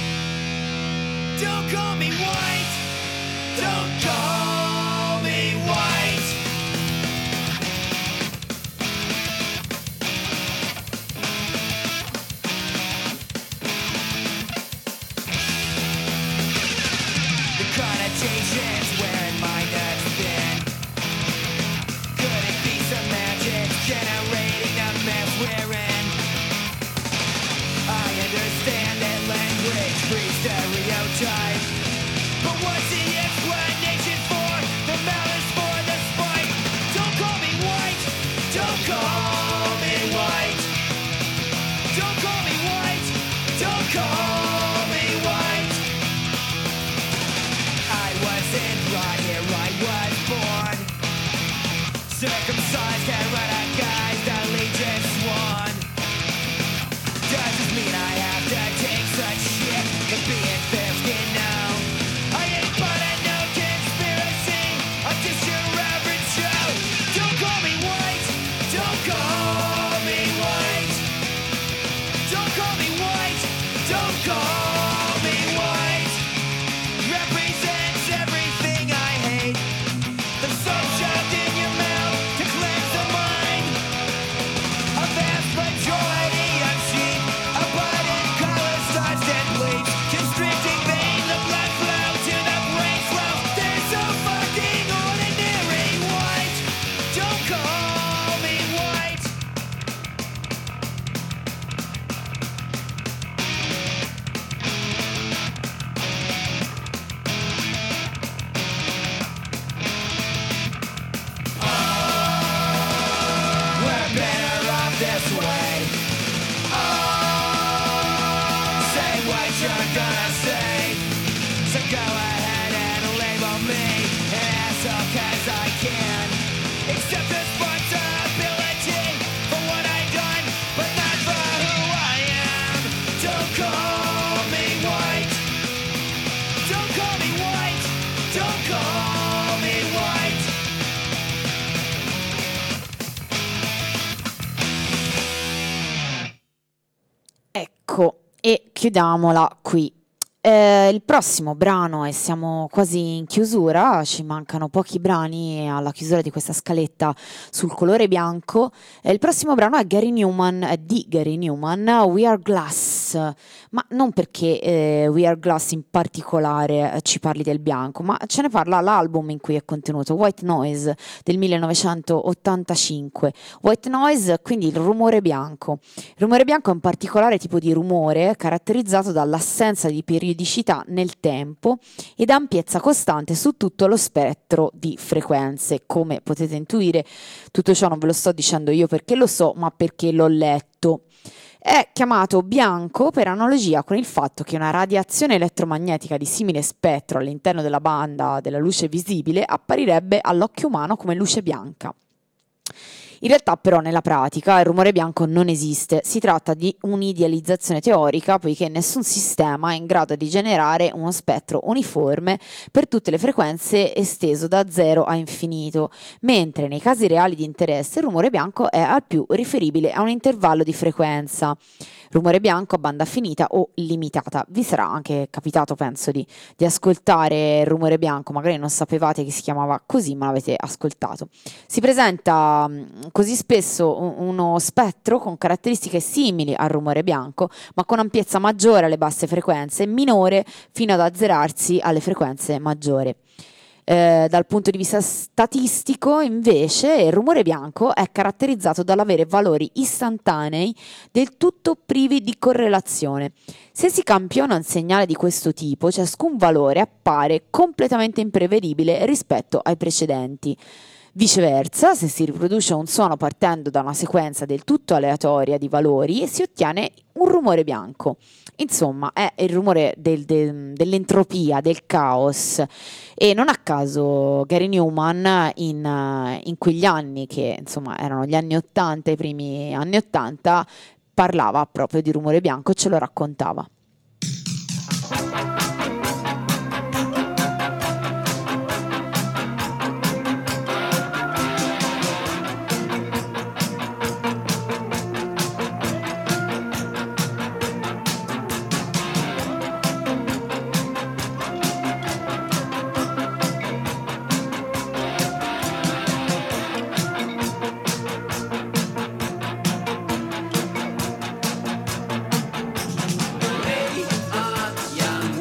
Don't call me white. Don't call me white. The connotations where my nuts been. Could it be some magic generating a mess we're in? I understand that language breeds stereotype, but what's the explanation for the malice, for the spite? Don't call me white. Don't call me white. Don't call me white. Don't call me white. I wasn't brought here, I was born circumcised and radicalized, allegiance sworn. Does this mean I have to take such shit and be in fair skin now? I ain't but a no conspiracy, I'm just your average Joe. Don't call me white, don't call me white. Don't call me white, don't call me white. Represents everything I hate. The soul shoved in your mouth to cleanse the mind. A vast majority of sheep, abundant color starts and bleeds. Constricting vein, the blood flow to the brain flow. They're so fucking ordinary white. Don't call me white. We're better off this way. Say what you're gonna say. So go ahead and label me an asshole. Bianco e chiudiamola qui. Il prossimo brano, e siamo quasi in chiusura, ci mancano pochi brani alla chiusura di questa scaletta sul colore bianco. Il prossimo brano è di Gary Newman, We Are Glass, ma non perché We Are Glass in particolare ci parli del bianco, ma ce ne parla l'album in cui è contenuto, White Noise del 1985. White Noise, quindi il rumore bianco. Il rumore bianco è un particolare tipo di rumore caratterizzato dall'assenza di periodicità nel tempo ed ampiezza costante su tutto lo spettro di frequenze. Come potete intuire, tutto ciò non ve lo sto dicendo io perché lo so, ma perché l'ho letto. È chiamato bianco per analogia con il fatto che una radiazione elettromagnetica di simile spettro all'interno della banda della luce visibile apparirebbe all'occhio umano come luce bianca. In realtà però nella pratica il rumore bianco non esiste, si tratta di un'idealizzazione teorica poiché nessun sistema è in grado di generare uno spettro uniforme per tutte le frequenze esteso da 0 a infinito, mentre nei casi reali di interesse il rumore bianco è al più riferibile a un intervallo di frequenza. Rumore bianco a banda finita o limitata. Vi sarà anche capitato, penso, di ascoltare il rumore bianco, magari non sapevate che si chiamava così, ma l'avete ascoltato. Si presenta così spesso uno spettro con caratteristiche simili al rumore bianco, ma con ampiezza maggiore alle basse frequenze e minore fino ad azzerarsi alle frequenze maggiori. Dal punto di vista statistico, invece, il rumore bianco è caratterizzato dall'avere valori istantanei del tutto privi di correlazione. Se si campiona un segnale di questo tipo, ciascun valore appare completamente imprevedibile rispetto ai precedenti. Viceversa, se si riproduce un suono partendo da una sequenza del tutto aleatoria di valori, si ottiene un rumore bianco. Insomma, è il rumore dell'entropia, del caos. E non a caso Gary Newman in quegli anni, che insomma erano gli anni 80, i primi anni 80, parlava proprio di rumore bianco e ce lo raccontava. Young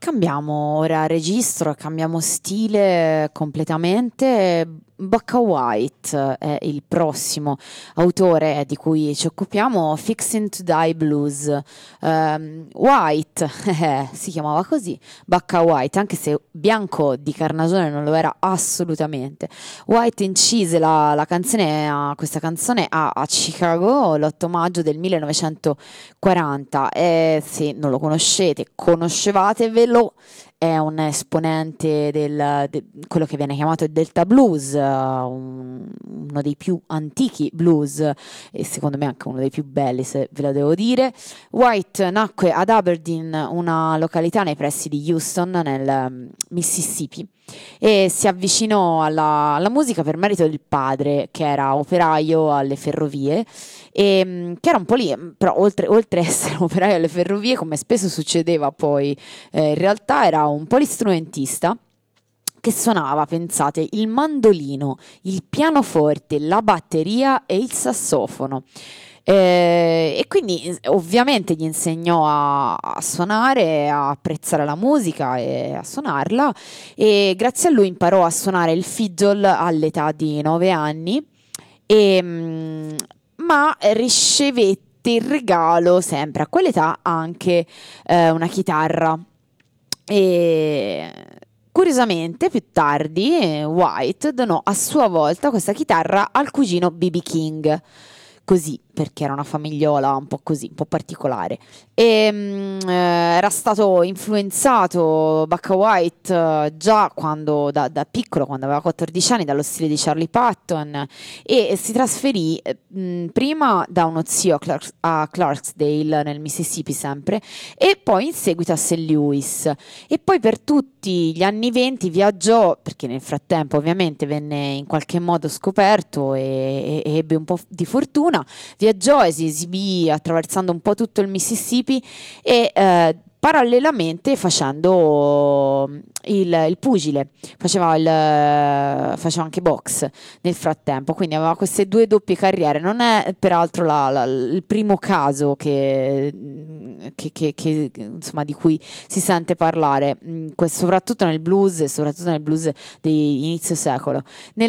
cambiamo ora registro, cambiamo stile completamente. Bukka White è il prossimo autore di cui ci occupiamo, Fixin' to Die Blues. White si chiamava così, Bukka White, anche se bianco di carnagione non lo era assolutamente. White incise questa canzone a Chicago l'8 maggio del 1940. Se non lo conoscete, conoscevatevelo. È un esponente quello che viene chiamato il Delta Blues, uno dei più antichi blues e secondo me anche uno dei più belli, se ve lo devo dire. White nacque ad Aberdeen, una località nei pressi di Houston, nel Mississippi, e si avvicinò alla musica per merito del padre, che era operaio alle ferrovie, e che era un po' lì, però oltre a essere operaio alle ferrovie, come spesso succedeva poi, in realtà era un polistrumentista che suonava, pensate, il mandolino, il pianoforte, la batteria e il sassofono. E quindi ovviamente gli insegnò a suonare, a apprezzare la musica e a suonarla, e grazie a lui imparò a suonare il fiddle all'età di 9 anni, ma ricevette in regalo sempre a quell'età anche una chitarra. E curiosamente più tardi White donò a sua volta questa chitarra al cugino B.B. King, così, perché era una famigliola un po' così, un po' particolare. Era stato influenzato Bukka White già da piccolo, quando aveva 14 anni, dallo stile di Charlie Patton, e si trasferì prima da uno zio a Clarksdale, nel Mississippi sempre, e poi in seguito a St. Louis. E poi per tutti gli anni 20 viaggiò, perché nel frattempo ovviamente venne in qualche modo scoperto e ebbe un po' di fortuna. Viaggiò e si esibì attraversando un po' tutto il Mississippi e parallelamente facendo il pugile, faceva anche box nel frattempo, quindi aveva queste due doppie carriere. Non è peraltro il primo caso che insomma, di cui si sente parlare, soprattutto nel blues e soprattutto nel blues di inizio secolo. Nel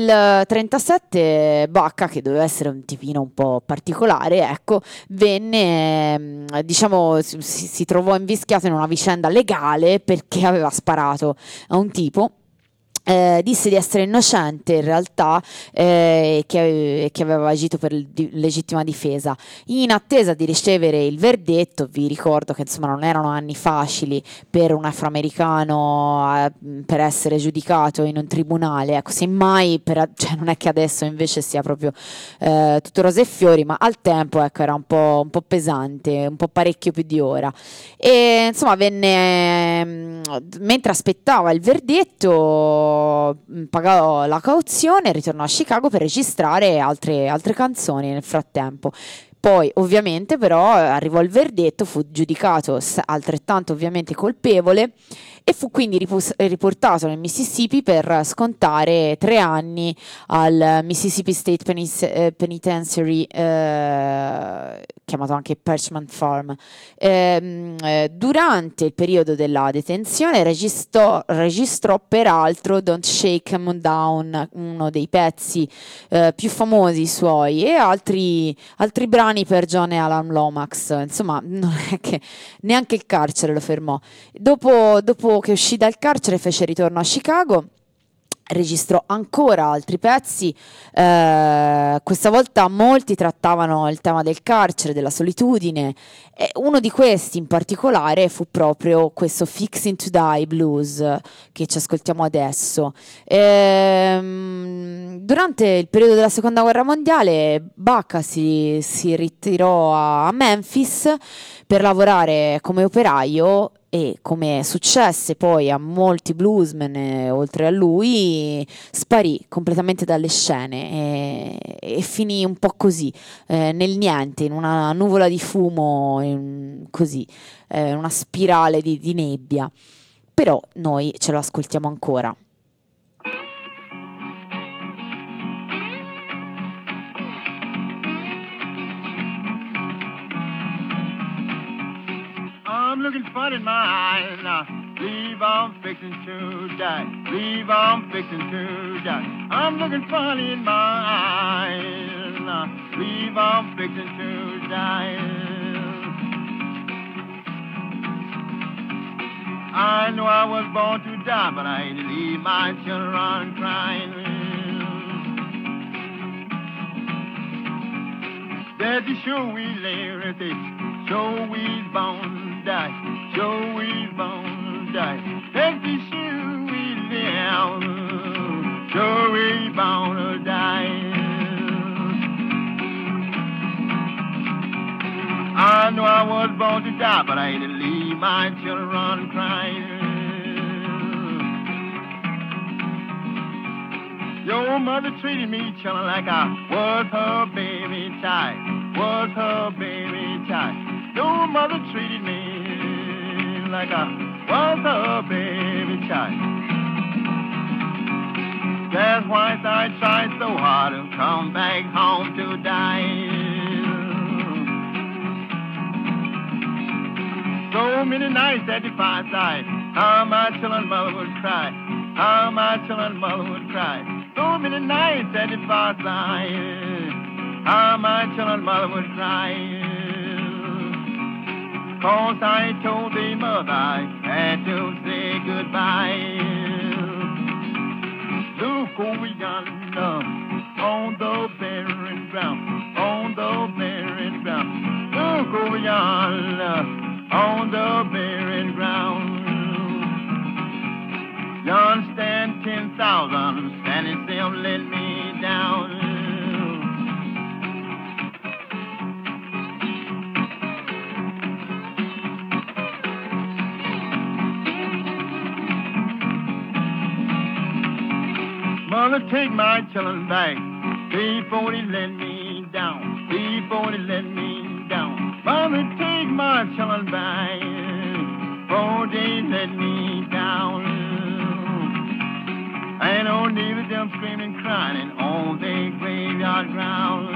1937 Bukka, che doveva essere un tipino un po' particolare, ecco, venne, diciamo, si trovò invischiato in una vicenda legale perché aveva sparato a un tipo. Disse di essere innocente in realtà, che aveva agito per legittima difesa. In attesa di ricevere il verdetto, vi ricordo che insomma non erano anni facili per un afroamericano per essere giudicato in un tribunale, ecco, semmai cioè non è che adesso invece sia proprio tutto rose e fiori, ma al tempo, ecco, era un po' pesante, un po' parecchio più di ora. E insomma venne, mentre aspettava il verdetto, pagò la cauzione e ritornò a Chicago per registrare altre canzoni nel frattempo. Poi ovviamente però arrivò il verdetto, fu giudicato altrettanto ovviamente colpevole e fu quindi riportato nel Mississippi per scontare 3 anni al Mississippi State Penitentiary, chiamato anche Parchment Farm. Durante il periodo della detenzione registrò peraltro Don't Shake 'Em Down, uno dei pezzi più famosi suoi, e altri brani per John e Alan Lomax. Insomma, non è che neanche il carcere lo fermò. Dopo che uscì dal carcere fece ritorno a Chicago, registrò ancora altri pezzi, questa volta molti trattavano il tema del carcere, della solitudine, e uno di questi in particolare fu proprio questo Fixin' to Die Blues che ci ascoltiamo adesso. Durante il periodo della seconda guerra mondiale Bukka si ritirò a Memphis per lavorare come operaio, e come successe poi a molti bluesmen oltre a lui, sparì completamente dalle scene e finì un po' così, nel niente, in una nuvola di fumo, così, una spirale di nebbia. Però noi ce lo ascoltiamo ancora. I'm looking fun in my eyes now. Believe I'm fixing to die. Believe I'm fixing to die. I'm looking funny in my eyes. Believe I'm fixing to die. I know I was born to die, but I ain't to leave my children crying. Daddy, sure we live, sure we born to die, sure we born to die. Daddy, sure we live, sure we born to die. I know I was born to die, but I ain't to leave my children crying. Your mother treated me, children, like I was her baby child, was her baby child. Your mother treated me like I was her baby child. That's why I tried so hard to come back home to die. So many nights at the fireside, how my children mother would cry, how my children mother would cry. So many nights at the fireside, how my children mother would cry. 'Cause I told the mother I had to say goodbye. Look over yonder, on the barren ground, on the barren ground. Look over yonder, on the barren ground. Yon stand 10,000, standing still, let me down. Mother, take my children back before they let me down, before they let me down. Mother, take my children back before they let me down. I don't need them screaming, crying on the graveyard ground.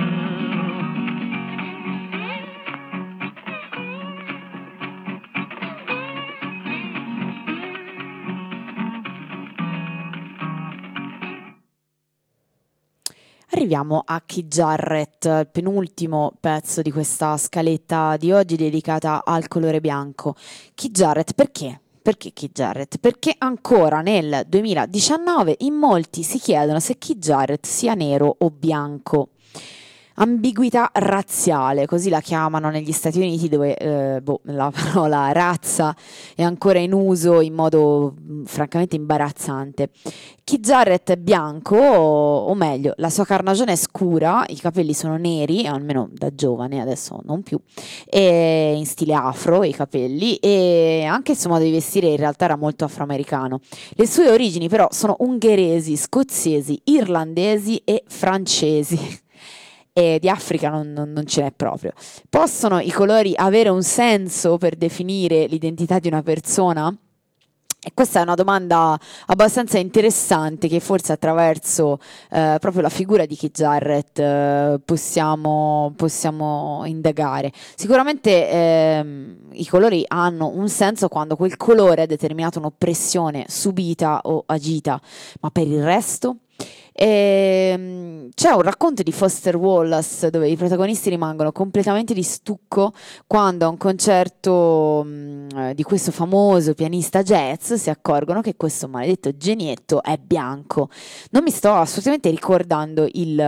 Arriviamo a Keith Jarrett, il penultimo pezzo di questa scaletta di oggi dedicata al colore bianco. Keith Jarrett perché? Perché Keith Jarrett? Perché ancora nel 2019 in molti si chiedono se Keith Jarrett sia nero o bianco. Ambiguità razziale, così la chiamano negli Stati Uniti, dove la parola razza è ancora in uso in modo francamente imbarazzante. Keith Jarrett è bianco, o meglio, la sua carnagione è scura, i capelli sono neri, almeno da giovane, adesso non più, e in stile afro i capelli, e anche il suo modo di vestire in realtà era molto afroamericano. Le sue origini però sono ungheresi, scozzesi, irlandesi e francesi. E di Africa non ce n'è proprio. Possono i colori avere un senso per definire l'identità di una persona? E questa è una domanda abbastanza interessante che forse attraverso proprio la figura di Keith Jarrett possiamo indagare. Sicuramente i colori hanno un senso quando quel colore ha determinato un'oppressione subita o agita, ma per il resto? C'è un racconto di Foster Wallace dove i protagonisti rimangono completamente di stucco quando a un concerto di questo famoso pianista jazz si accorgono che questo maledetto genietto è bianco. Non mi sto assolutamente ricordando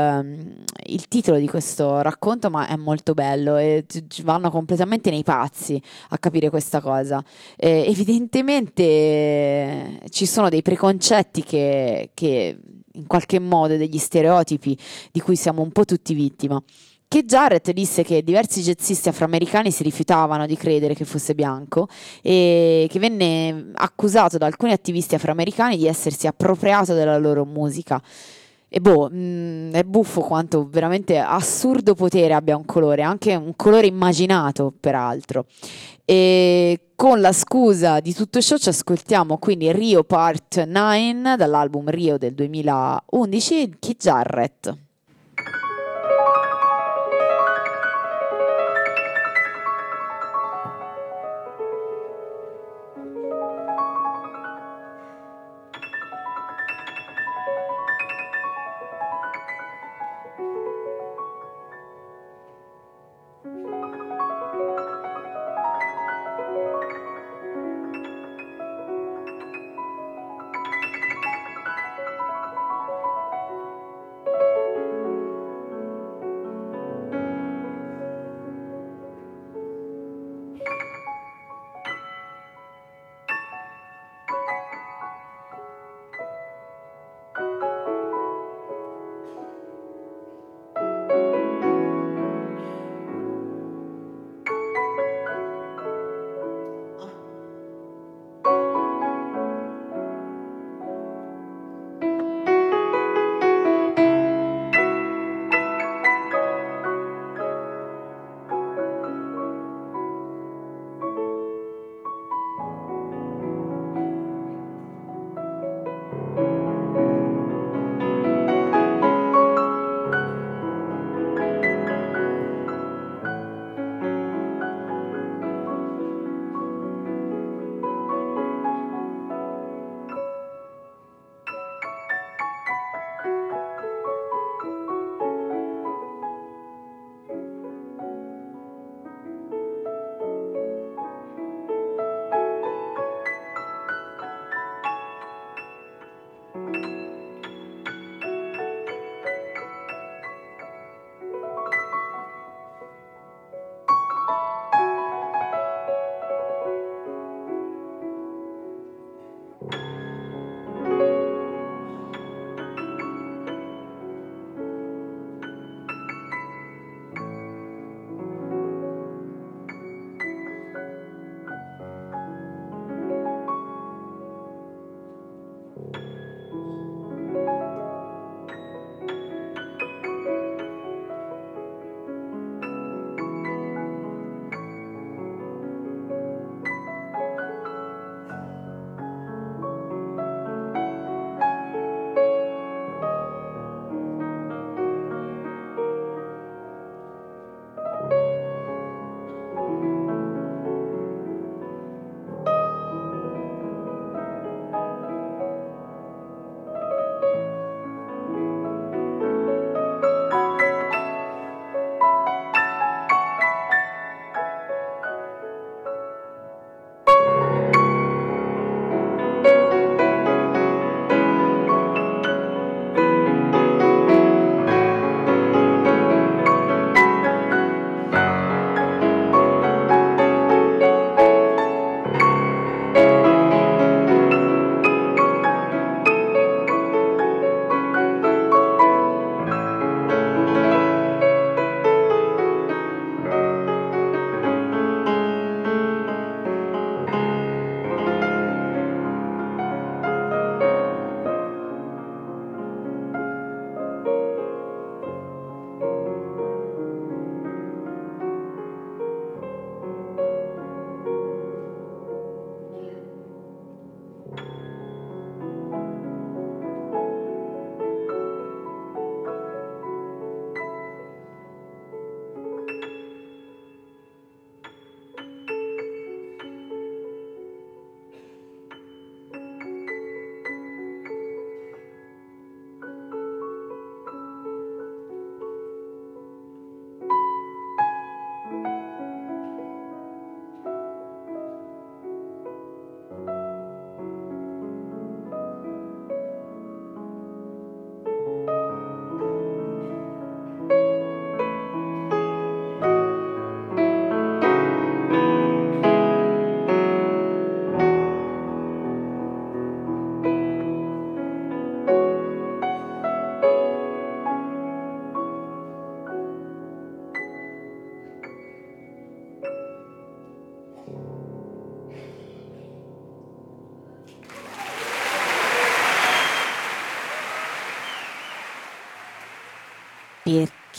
il titolo di questo racconto, ma è molto bello e vanno completamente nei pazzi a capire questa cosa. Evidentemente ci sono dei preconcetti che in qualche modo, degli stereotipi di cui siamo un po' tutti vittima. Keith Jarrett disse che diversi jazzisti afroamericani si rifiutavano di credere che fosse bianco e che venne accusato da alcuni attivisti afroamericani di essersi appropriato della loro musica. E è buffo quanto veramente assurdo potere abbia un colore, anche un colore immaginato peraltro. E con la scusa di tutto ciò ci ascoltiamo quindi Rio Part 9 dall'album Rio del 2011, Keith Jarrett.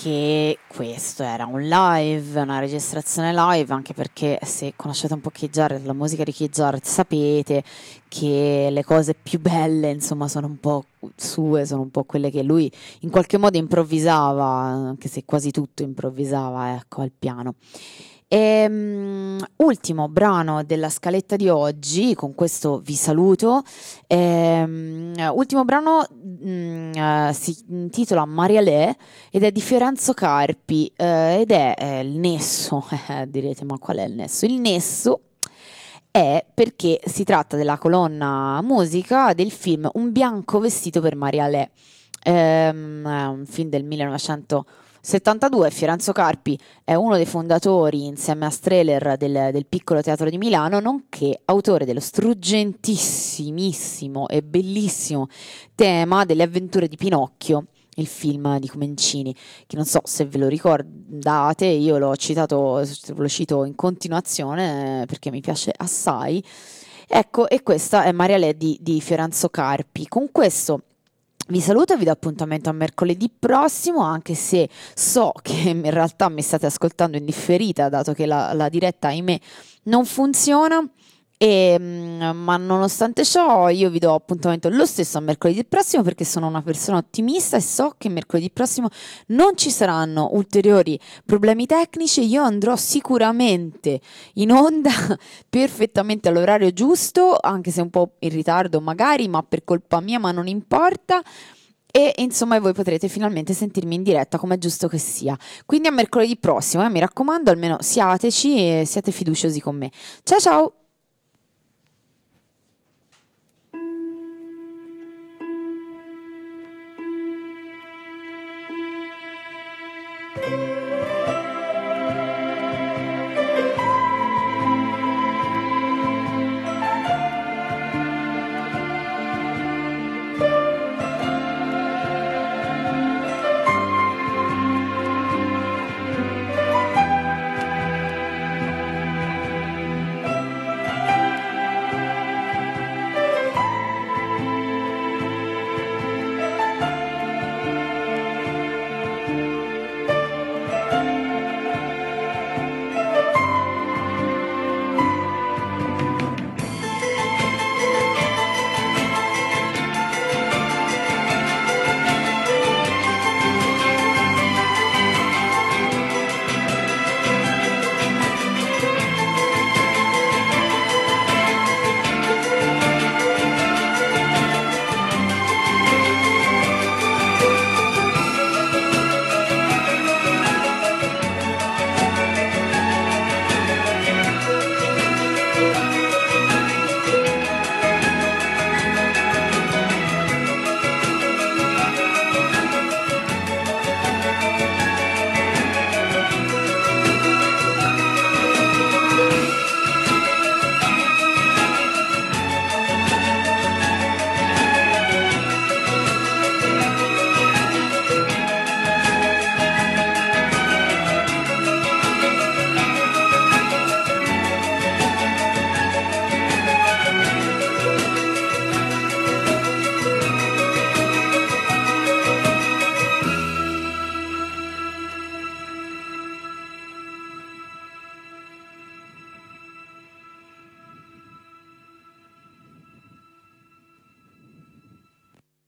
che questo era un live, una registrazione live, anche perché se conoscete un po' Keith Jarrett, la musica di Keith Jarrett, sapete che le cose più belle, insomma, sono un po' sue, sono un po' quelle che lui in qualche modo improvvisava, anche se quasi tutto improvvisava, ecco, al piano. Ultimo brano della scaletta di oggi, con questo vi saluto. Ultimo brano si intitola Maria Le ed è di Fiorenzo Carpi ed è il nesso, direte ma qual è il nesso? Il nesso è perché si tratta della colonna musica del film Un bianco vestito per Maria Le, è un film del 1972. Fiorenzo Carpi è uno dei fondatori, insieme a Strehler, del Piccolo Teatro di Milano, nonché autore dello struggentissimissimo e bellissimo tema delle avventure di Pinocchio, il film di Comencini, che non so se ve lo ricordate, io lo cito in continuazione perché mi piace assai. Ecco, e questa è Maria Le di Fiorenzo Carpi. Con questo vi saluto e vi do appuntamento a mercoledì prossimo, anche se so che in realtà mi state ascoltando in differita, dato che la diretta, ahimè, non funziona. Ma nonostante ciò io vi do appuntamento lo stesso a mercoledì prossimo, perché sono una persona ottimista e so che mercoledì prossimo non ci saranno ulteriori problemi tecnici. Io andrò sicuramente in onda perfettamente all'orario giusto, anche se un po' in ritardo magari, ma per colpa mia, ma non importa. E insomma voi potrete finalmente sentirmi in diretta, come è giusto che sia. Quindi a mercoledì prossimo, mi raccomando, almeno siateci e siate fiduciosi con me. Ciao ciao!